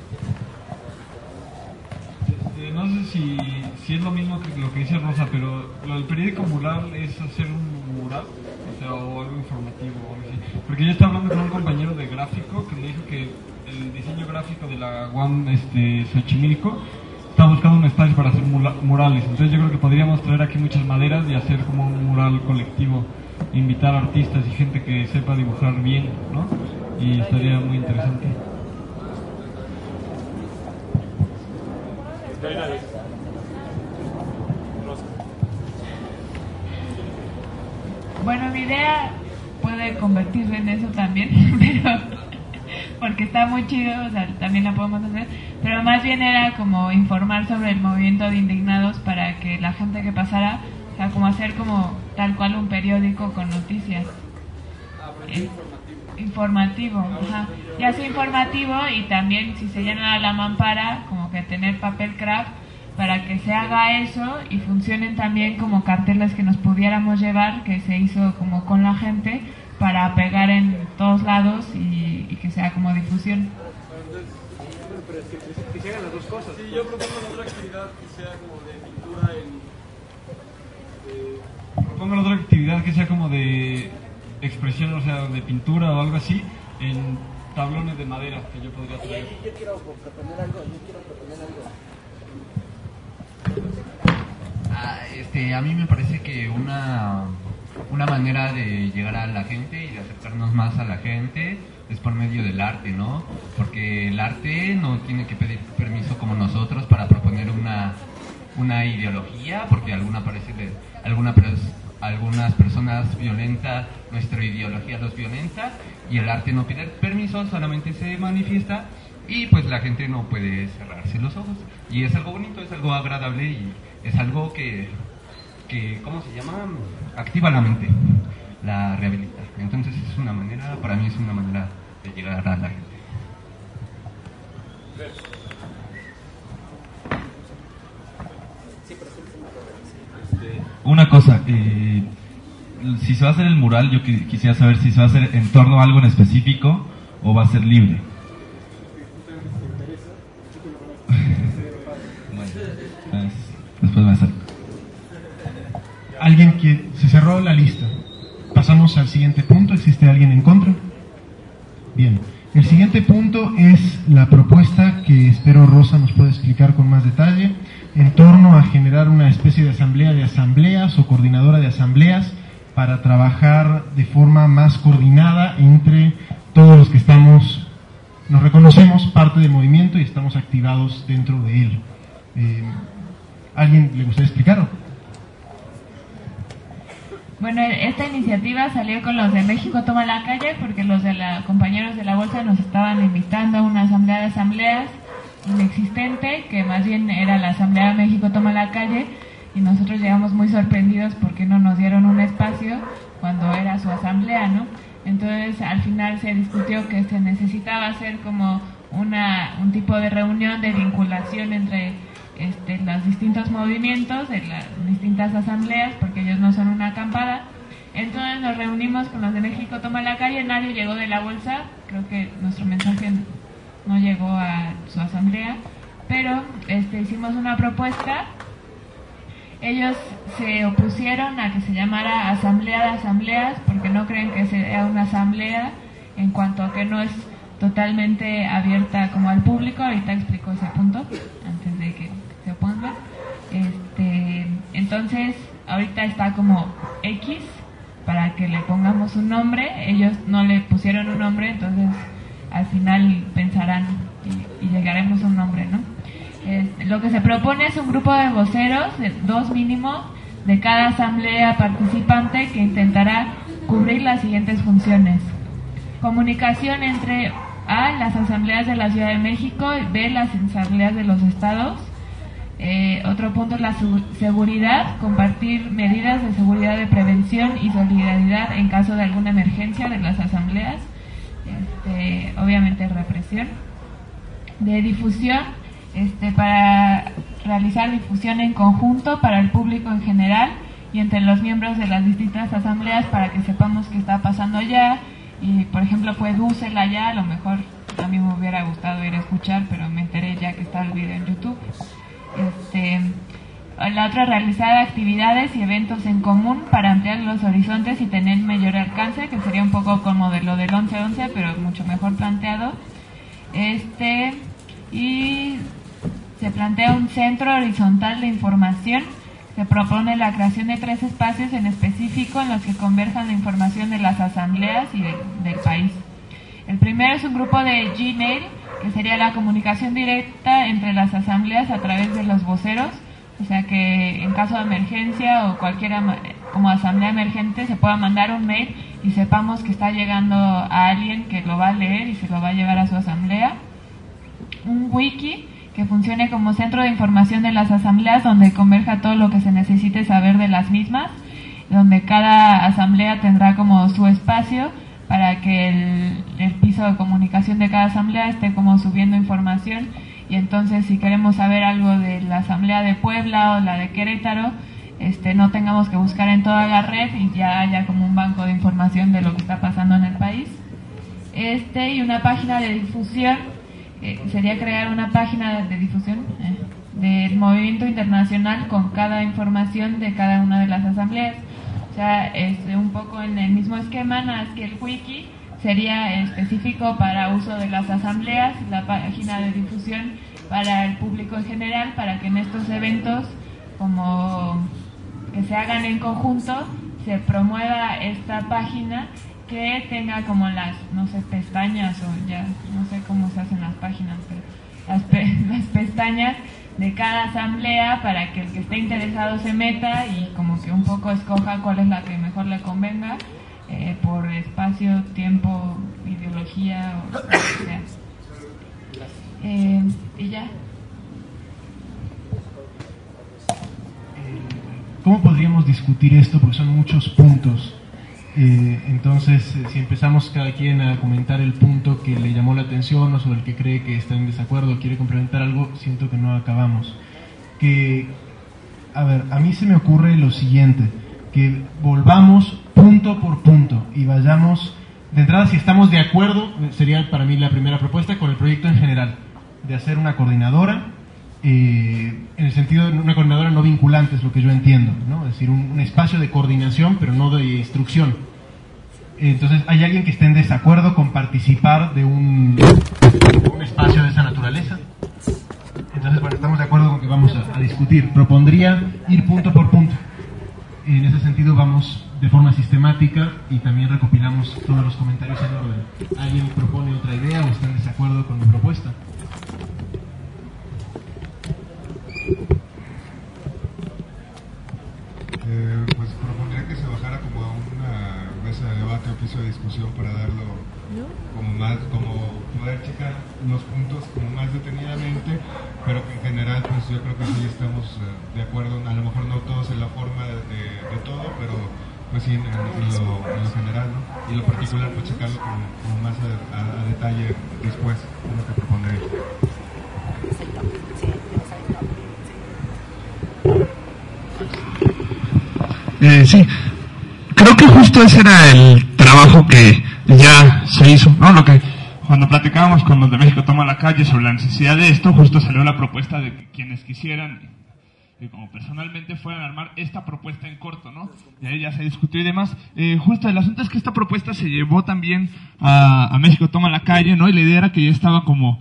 No sé si es lo mismo que lo que dice Rosa, pero lo del periódico mural es hacer un mural, o algo informativo, o algo así. Porque yo estaba hablando con un compañero de gráfico que me dijo que el diseño gráfico de la UAM Xochimilco está buscando un espacio para hacer murales. Entonces yo creo que podríamos traer aquí muchas maderas y hacer como un mural colectivo, invitar artistas y gente que sepa dibujar bien, ¿no? Y estaría muy interesante. Bueno, mi idea puede convertirse en eso también, pero porque está muy chido, o sea, también la podemos hacer, pero más bien era como informar sobre el movimiento de indignados para que la gente que pasara, o sea, como hacer como tal cual un periódico con noticias. Informativo, ajá. Ya sea informativo, y también si se llena la mampara, como que tener papel craft para que se haga eso y funcionen también como carteles que nos pudiéramos llevar, que se hizo como con la gente, para pegar en todos lados y que sea como difusión. Pero es que se hagan las dos cosas. Sí, yo propongo otra actividad que sea como de pintura Propongo otra actividad que sea como de expresión, o sea, de pintura o algo así, en tablones de madera que yo podría traer. Yo quiero proponer algo, A mí me parece que una manera de llegar a la gente y de acercarnos más a la gente es por medio del arte, ¿no? Porque el arte no tiene que pedir permiso como nosotros para proponer una ideología, porque algunas personas violenta, nuestra ideología los violenta, y el arte no pide permiso, solamente se manifiesta, y pues la gente no puede cerrarse los ojos. Y es algo bonito, es algo agradable, y es algo que ¿cómo se llama? Activa la mente, la rehabilita. Entonces es una manera, para mí es una manera de llegar a la gente. Una cosa, si se va a hacer el mural, yo quisiera saber si se va a hacer en torno a algo en específico o va a ser libre. Bueno, después me acerco. Alguien que se cerró la lista. Pasamos al siguiente punto. ¿Existe alguien en contra? Bien. El siguiente punto es la propuesta que espero Rosa nos pueda explicar con más detalle en torno a generar una especie de asamblea de asambleas o coordinadora de asambleas para trabajar de forma más coordinada entre todos los que nos reconocemos parte del movimiento y estamos activados dentro de él. ¿Alguien le gustaría explicarlo? Bueno, esta iniciativa salió con los de México Toma la Calle, porque los de compañeros de la Bolsa nos estaban invitando a una asamblea de asambleas inexistente, que más bien era la Asamblea de México Toma la Calle, y nosotros llegamos muy sorprendidos porque no nos dieron un espacio cuando era su asamblea, ¿no? Entonces al final se discutió que se necesitaba hacer como un tipo de reunión de vinculación entre los distintos movimientos, de las distintas asambleas, porque ellos no son una acampada. Entonces nos reunimos con los de México Toma la Calle, nadie llegó de la Bolsa, creo que nuestro mensaje no llegó a su asamblea, pero hicimos una propuesta. Ellos se opusieron a que se llamara Asamblea de Asambleas, porque no creen que sea una asamblea, en cuanto a que no es totalmente abierta como al público. Ahorita explico ese punto antes de que se opongan. Entonces ahorita está como X para que le pongamos un nombre. Ellos no le pusieron un nombre, entonces al final pensarán y llegaremos a un nombre, ¿no? Lo que se propone es un grupo de voceros, 2 mínimo, de cada asamblea participante, que intentará cubrir las siguientes funciones: comunicación entre A, las asambleas de la Ciudad de México, y B, las asambleas de los estados. Otro punto es la seguridad, compartir medidas de seguridad, de prevención y solidaridad en caso de alguna emergencia de las asambleas. Obviamente represión. De difusión, para realizar difusión en conjunto para el público en general y entre los miembros de las distintas asambleas, para que sepamos qué está pasando allá. Y por ejemplo fue Dussel allá, a lo mejor a mí me hubiera gustado ir a escuchar, pero me enteré ya que está el video en YouTube. La otra, realizar actividades y eventos en común para ampliar los horizontes y tener mayor alcance, que sería un poco como de lo del 11-11, pero mucho mejor planteado. Y se plantea un centro horizontal de información. Se propone la creación de 3 espacios en específico en los que converjan la información de las asambleas y del país. El primero es un grupo de Gmail, que sería la comunicación directa entre las asambleas a través de los voceros, o sea que en caso de emergencia o cualquier como asamblea emergente se pueda mandar un mail y sepamos que está llegando a alguien que lo va a leer y se lo va a llevar a su asamblea. Un wiki que funcione como centro de información de las asambleas, donde converja todo lo que se necesite saber de las mismas, donde cada asamblea tendrá como su espacio para que el piso de comunicación de cada asamblea esté como subiendo información y entonces si queremos saber algo de la Asamblea de Puebla o la de Querétaro, no tengamos que buscar en toda la red y ya haya como un banco de información de lo que está pasando en el país. Y una página de difusión, sería crear una página de difusión del movimiento internacional con cada información de cada una de las asambleas. O sea, es un poco en el mismo esquema, nada más que el wiki sería específico para uso de las asambleas, la página de difusión para el público en general, para que en estos eventos como que se hagan en conjunto se promueva esta página, que tenga como las, no sé, pestañas, o ya no sé cómo se hacen las páginas, pero las pestañas de cada asamblea, para que el que esté interesado se meta y como que un poco escoja cuál es la que mejor le convenga, por espacio, tiempo, ideología o lo que sea. Y ya. ¿Cómo podríamos discutir esto? Porque son muchos puntos. Entonces, si empezamos cada quien a comentar el punto que le llamó la atención o sobre el que cree que está en desacuerdo o quiere complementar algo, siento que no acabamos. A ver, a mí se me ocurre lo siguiente, que volvamos punto por punto y vayamos, de entrada, si estamos de acuerdo, sería para mí la primera propuesta, con el proyecto en general, de hacer una coordinadora, en el sentido de una coordinadora no vinculante, es lo que yo entiendo, ¿no? Es decir, un espacio de coordinación, pero no de instrucción. Entonces, ¿hay alguien que esté en desacuerdo con participar de un espacio de esa naturaleza? Entonces, bueno, estamos de acuerdo con que vamos a discutir. Propondría ir punto por punto. En ese sentido vamos de forma sistemática y también recopilamos todos los comentarios en orden. ¿Alguien propone otra idea o está en desacuerdo con mi propuesta? Pues propondría que se bajara como a una mesa de debate o piso de discusión para darlo como más, como poder checar los puntos como más detenidamente, pero que en general pues yo creo que sí estamos de acuerdo, a lo mejor no todos en la forma de todo, pero pues sí en lo general, ¿no? Y lo particular pues checarlo como más a detalle después, es lo que propondría. Sí, creo que justo ese era el trabajo que ya se hizo, ¿no? Lo que cuando platicábamos con los de México Toma la Calle sobre la necesidad de esto, justo salió la propuesta de que quienes quisieran, y como personalmente, fueran a armar esta propuesta en corto, ¿no? Y ahí ya se discutió y demás. Justo el asunto es que esta propuesta se llevó también a México Toma la Calle, ¿no? Y la idea era que ya estaba como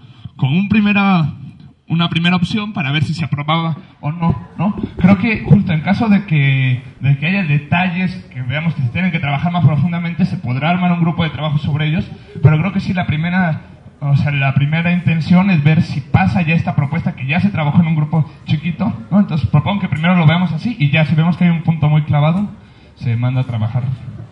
una primera opción para ver si se aprobaba o no, ¿no? Creo que justo en caso de que haya detalles que veamos que se tienen que trabajar más profundamente, se podrá armar un grupo de trabajo sobre ellos, pero creo que sí la primera intención es ver si pasa ya esta propuesta que ya se trabajó en un grupo chiquito, ¿no? Entonces propongo que primero lo veamos así y ya si vemos que hay un punto muy clavado, se manda a trabajar.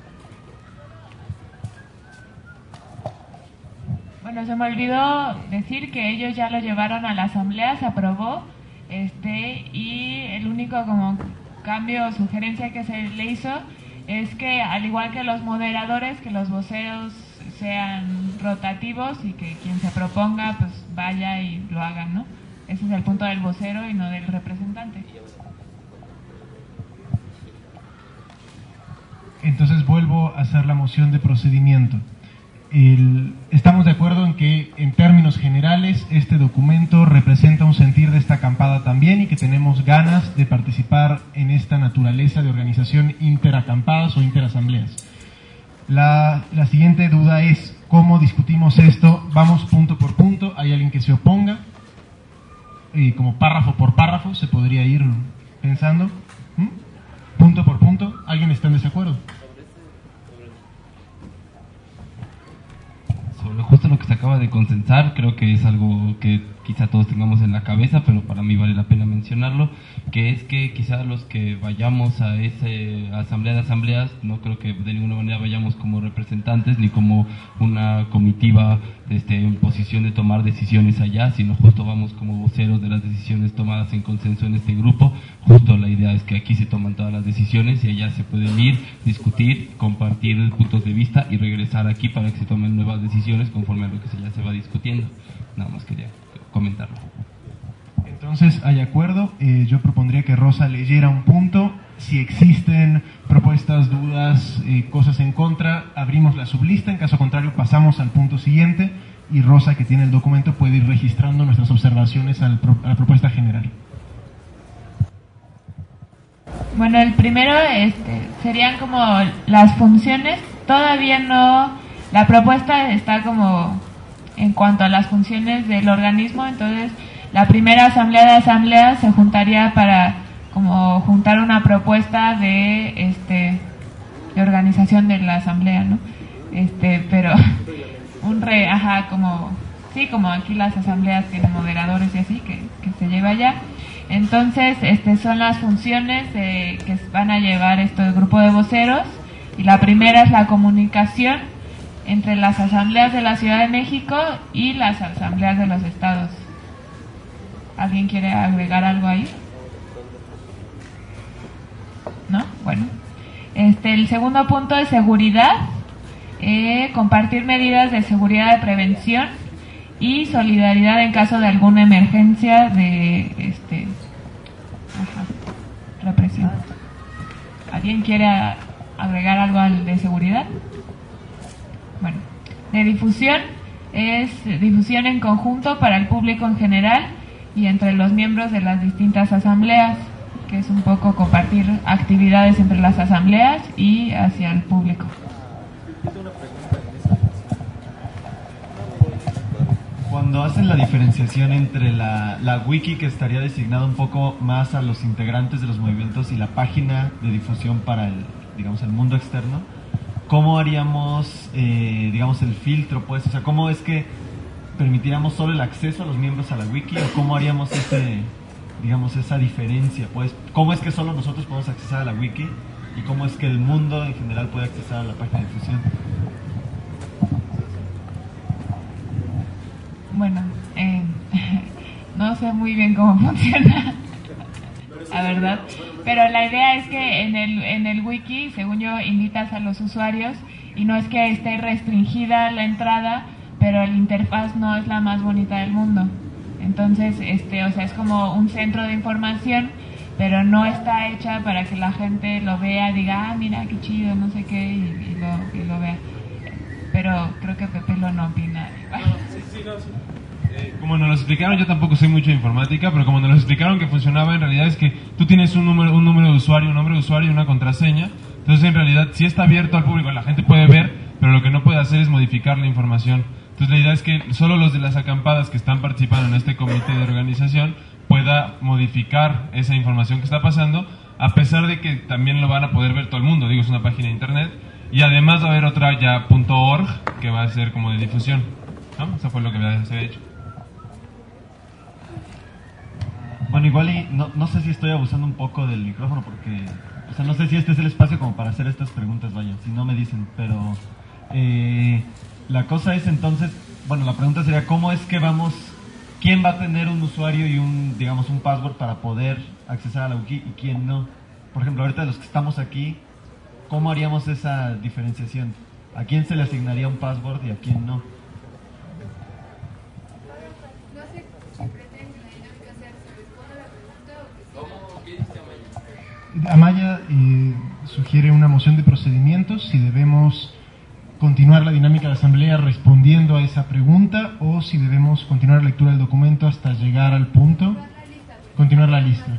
Bueno, se me olvidó decir que ellos ya lo llevaron a la asamblea, se aprobó, y el único como cambio o sugerencia que se le hizo es que, al igual que los moderadores, que los voceros sean rotativos y que quien se proponga pues vaya y lo haga, ¿no? Ese es el punto del vocero y no del representante. Entonces vuelvo a hacer la moción de procedimiento. Estamos de acuerdo en que, en términos generales, este documento representa un sentir de esta acampada también y que tenemos ganas de participar en esta naturaleza de organización interacampadas o interasambleas. La siguiente duda es, ¿cómo discutimos esto? Vamos punto por punto, ¿hay alguien que se oponga? Y como párrafo por párrafo se podría ir pensando. Punto por punto, ¿alguien está en desacuerdo? Sobre justo lo que se acaba de consensar, creo que es algo que quizá todos tengamos en la cabeza, pero para mí vale la pena mencionarlo, que es que quizá los que vayamos a esa asamblea de asambleas, no creo que de ninguna manera vayamos como representantes ni como una comitiva en posición de tomar decisiones allá, sino justo vamos como voceros de las decisiones tomadas en consenso en este grupo. Justo la idea es que aquí se toman todas las decisiones y allá se pueden ir, discutir, compartir puntos de vista y regresar aquí para que se tomen nuevas decisiones conforme a lo que ya se va discutiendo. Nada más quería comentarlo. Entonces, hay acuerdo. Yo propondría que Rosa leyera un punto. Si existen propuestas, dudas, cosas en contra, abrimos la sublista. En caso contrario, pasamos al punto siguiente y Rosa, que tiene el documento, puede ir registrando nuestras observaciones a la propuesta general. Bueno, el primero serían como las funciones. Todavía no, la propuesta está como en cuanto a las funciones del organismo, entonces la primera asamblea de asambleas se juntaría para como juntar una propuesta de organización de la asamblea, ¿no? Pero como aquí las asambleas tienen moderadores y así que se lleva allá. Entonces, son las funciones que van a llevar el grupo de voceros, y la primera es la comunicación entre las asambleas de la Ciudad de México y las asambleas de los estados. ¿Alguien quiere agregar algo ahí? ¿No? Bueno. El segundo punto es seguridad, compartir medidas de seguridad de prevención y solidaridad en caso de alguna emergencia de represión. ¿Alguien quiere agregar algo al de seguridad? Bueno, de difusión es difusión en conjunto para el público en general y entre los miembros de las distintas asambleas, que es un poco compartir actividades entre las asambleas y hacia el público. Cuando hacen la diferenciación entre la wiki, que estaría designada un poco más a los integrantes de los movimientos, y la página de difusión para el mundo externo, ¿cómo haríamos, el filtro, pues? O sea, ¿cómo es que permitiríamos solo el acceso a los miembros a la wiki, o cómo haríamos esa diferencia, pues? ¿Cómo es que solo nosotros podemos accesar a la wiki y cómo es que el mundo en general puede accesar a la página de difusión? Bueno, no sé muy bien cómo funciona, la verdad, pero la idea es que en el wiki, según yo, invitas a los usuarios y no es que esté restringida la entrada, pero la interfaz no es la más bonita del mundo. Entonces, es como un centro de información, pero no está hecha para que la gente lo vea, diga, mira qué chido, no sé qué, y lo vea. Pero creo que Pepe no opina igual. Como nos lo explicaron, yo tampoco sé mucho de informática, pero como nos lo explicaron que funcionaba, en realidad es que tú tienes un nombre de usuario y una contraseña. Entonces, en realidad, sí está abierto al público, la gente puede ver, pero lo que no puede hacer es modificar la información. Entonces, la idea es que solo los de las acampadas que están participando en este comité de organización pueda modificar esa información que está pasando, a pesar de que también lo van a poder ver todo el mundo. Digo, es una página de internet. Y además va a haber otra ya .org que va a ser como de difusión, ¿no? Eso fue lo que se ha hecho. Bueno, igual y no sé si estoy abusando un poco del micrófono porque, o sea, no sé si este es el espacio como para hacer estas preguntas, vaya, si no me dicen, pero la cosa es entonces, bueno, la pregunta sería ¿cómo es que quién va a tener un usuario y un password para poder accesar a la wiki y quién no? Por ejemplo, ahorita de los que estamos aquí, ¿cómo haríamos esa diferenciación? ¿A quién se le asignaría un password y a quién no? Amaya sugiere una moción de procedimientos, si debemos continuar la dinámica de la asamblea respondiendo a esa pregunta o si debemos continuar la lectura del documento hasta llegar al punto. Continuar la lista.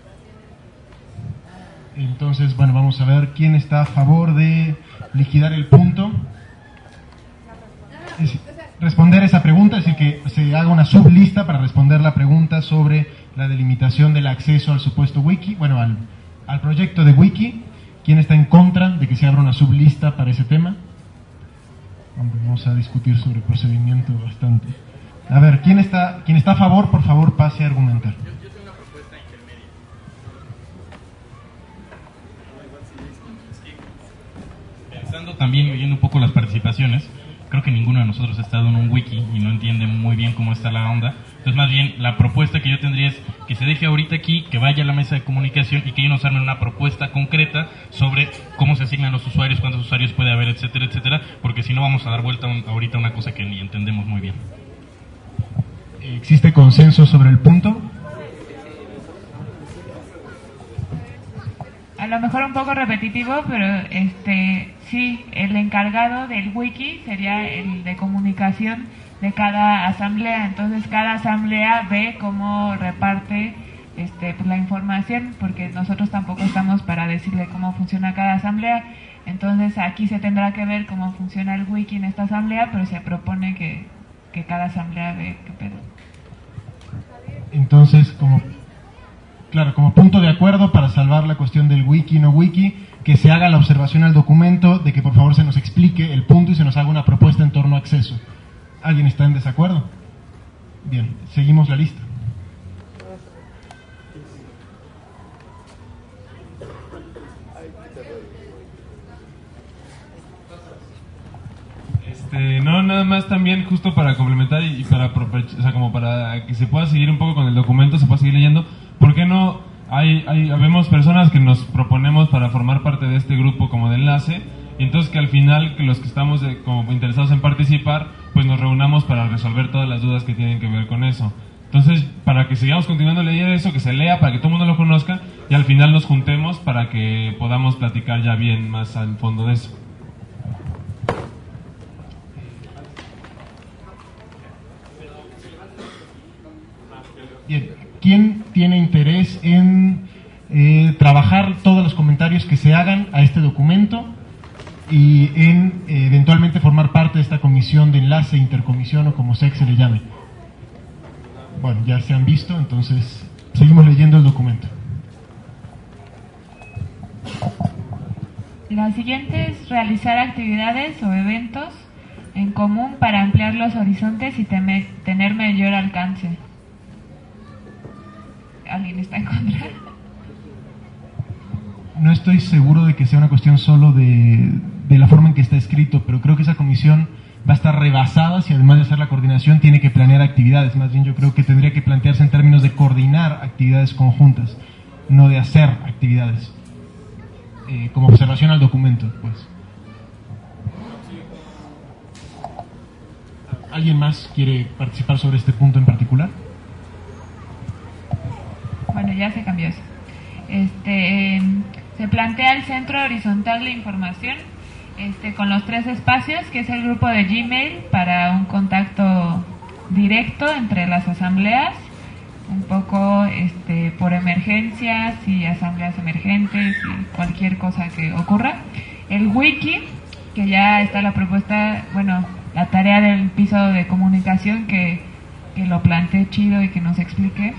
Entonces, bueno, vamos a ver quién está a favor de liquidar el punto. Responder esa pregunta, es decir, que se haga una sublista para responder la pregunta sobre la delimitación del acceso al supuesto wiki, bueno, al proyecto de wiki. ¿Quién está en contra de que se abra una sublista para ese tema? Vamos a discutir sobre procedimiento bastante. A ver, ¿quién está a favor? Por favor, pase a argumentar. Yo tengo una propuesta intermedia. Pensando también y oyendo un poco las participaciones, creo que ninguno de nosotros ha estado en un wiki y no entiende muy bien cómo está la onda. Entonces, más bien, la propuesta que yo tendría es que se deje ahorita aquí, que vaya a la mesa de comunicación y que ellos nos armen una propuesta concreta sobre cómo se asignan los usuarios, cuántos usuarios puede haber, etcétera, etcétera, porque si no vamos a dar vuelta ahorita a una cosa que ni entendemos muy bien. ¿Existe consenso sobre el punto? a lo mejor un poco repetitivo, pero sí, el encargado del wiki sería el de comunicación de cada asamblea. Entonces cada asamblea ve cómo reparte pues la información, porque nosotros tampoco estamos para decirle cómo funciona cada asamblea. Entonces aquí se tendrá que ver cómo funciona el wiki en esta asamblea, pero se propone que cada asamblea ve qué pedo. Entonces, como punto de acuerdo para salvar la cuestión del wiki, no wiki, que se haga la observación al documento de que por favor se nos explique el punto y se nos haga una propuesta en torno a acceso. ¿Alguien está en desacuerdo? Bien, seguimos la lista. No, nada más también justo para complementar y para, o sea, como para que se pueda seguir un poco con el documento, se pueda seguir leyendo. ¿Por qué no habemos personas que nos proponemos para formar parte de este grupo como de enlace? Y entonces que al final, que los que estamos como interesados en participar, pues nos reunamos para resolver todas las dudas que tienen que ver con eso. Entonces, para que sigamos continuando leyendo eso, que se lea, para que todo el mundo lo conozca, y al final nos juntemos para que podamos platicar ya bien más al fondo de eso. Bien, ¿quién tiene interés en trabajar todos los comentarios que se hagan a este documento y en eventualmente formar parte de esta comisión de enlace, intercomisión o como sea que se le llame? Bueno, ya se han visto, entonces seguimos leyendo el documento. La siguiente es realizar actividades o eventos en común para ampliar los horizontes y tener mayor alcance. ¿Alguien está en contra? No estoy seguro de que sea una cuestión solo de la forma en que está escrito, pero creo que esa comisión va a estar rebasada si además de hacer la coordinación tiene que planear actividades. Más bien yo creo que tendría que plantearse en términos de coordinar actividades conjuntas, no de hacer actividades. Como observación al documento, pues. ¿Alguien más quiere participar sobre este punto en particular? Bueno, ya se cambió eso. Se plantea el centro horizontal de información con los 3 espacios, que es el grupo de Gmail para un contacto directo entre las asambleas, un poco por emergencias y asambleas emergentes y cualquier cosa que ocurra. El wiki, que ya está la propuesta, bueno, la tarea del piso de comunicación que lo plantee chido y que nos explique.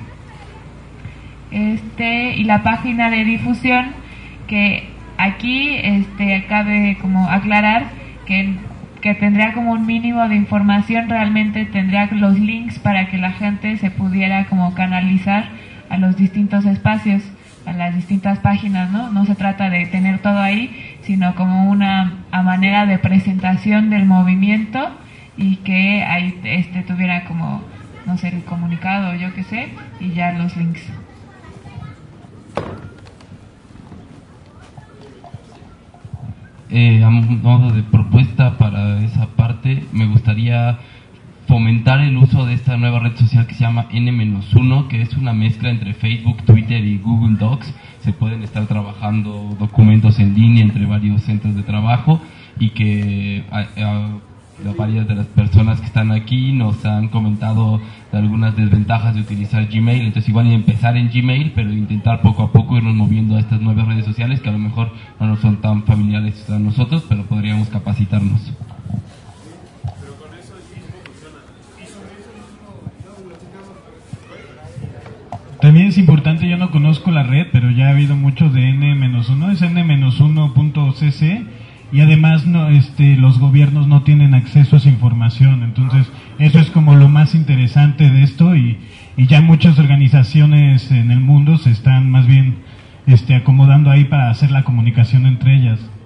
Y la página de difusión, que aquí cabe como aclarar que tendría como un mínimo de información, realmente tendría los links para que la gente se pudiera como canalizar a los distintos espacios, a las distintas páginas, ¿no? No se trata de tener todo ahí, sino como una manera de presentación del movimiento y que ahí tuviera como, no sé, el comunicado o yo qué sé, y ya los links. A modo de propuesta para esa parte, me gustaría fomentar el uso de esta nueva red social que se llama N-1, que es una mezcla entre Facebook, Twitter y Google Docs. Se pueden estar trabajando documentos en línea entre varios centros de trabajo, y que varias de las personas que están aquí nos han comentado de algunas desventajas de utilizar Gmail. Entonces igual empezar en Gmail, pero intentar poco a poco irnos moviendo a estas nuevas redes sociales que a lo mejor no nos son tan familiares a nosotros, pero podríamos capacitarnos. También es importante, yo no conozco la red, pero ya ha habido muchos de N-1, es N-1.cc, y además los gobiernos no tienen acceso a esa información. Entonces eso es como lo más interesante de esto, y ya muchas organizaciones en el mundo se están más bien acomodando ahí para hacer la comunicación entre ellas.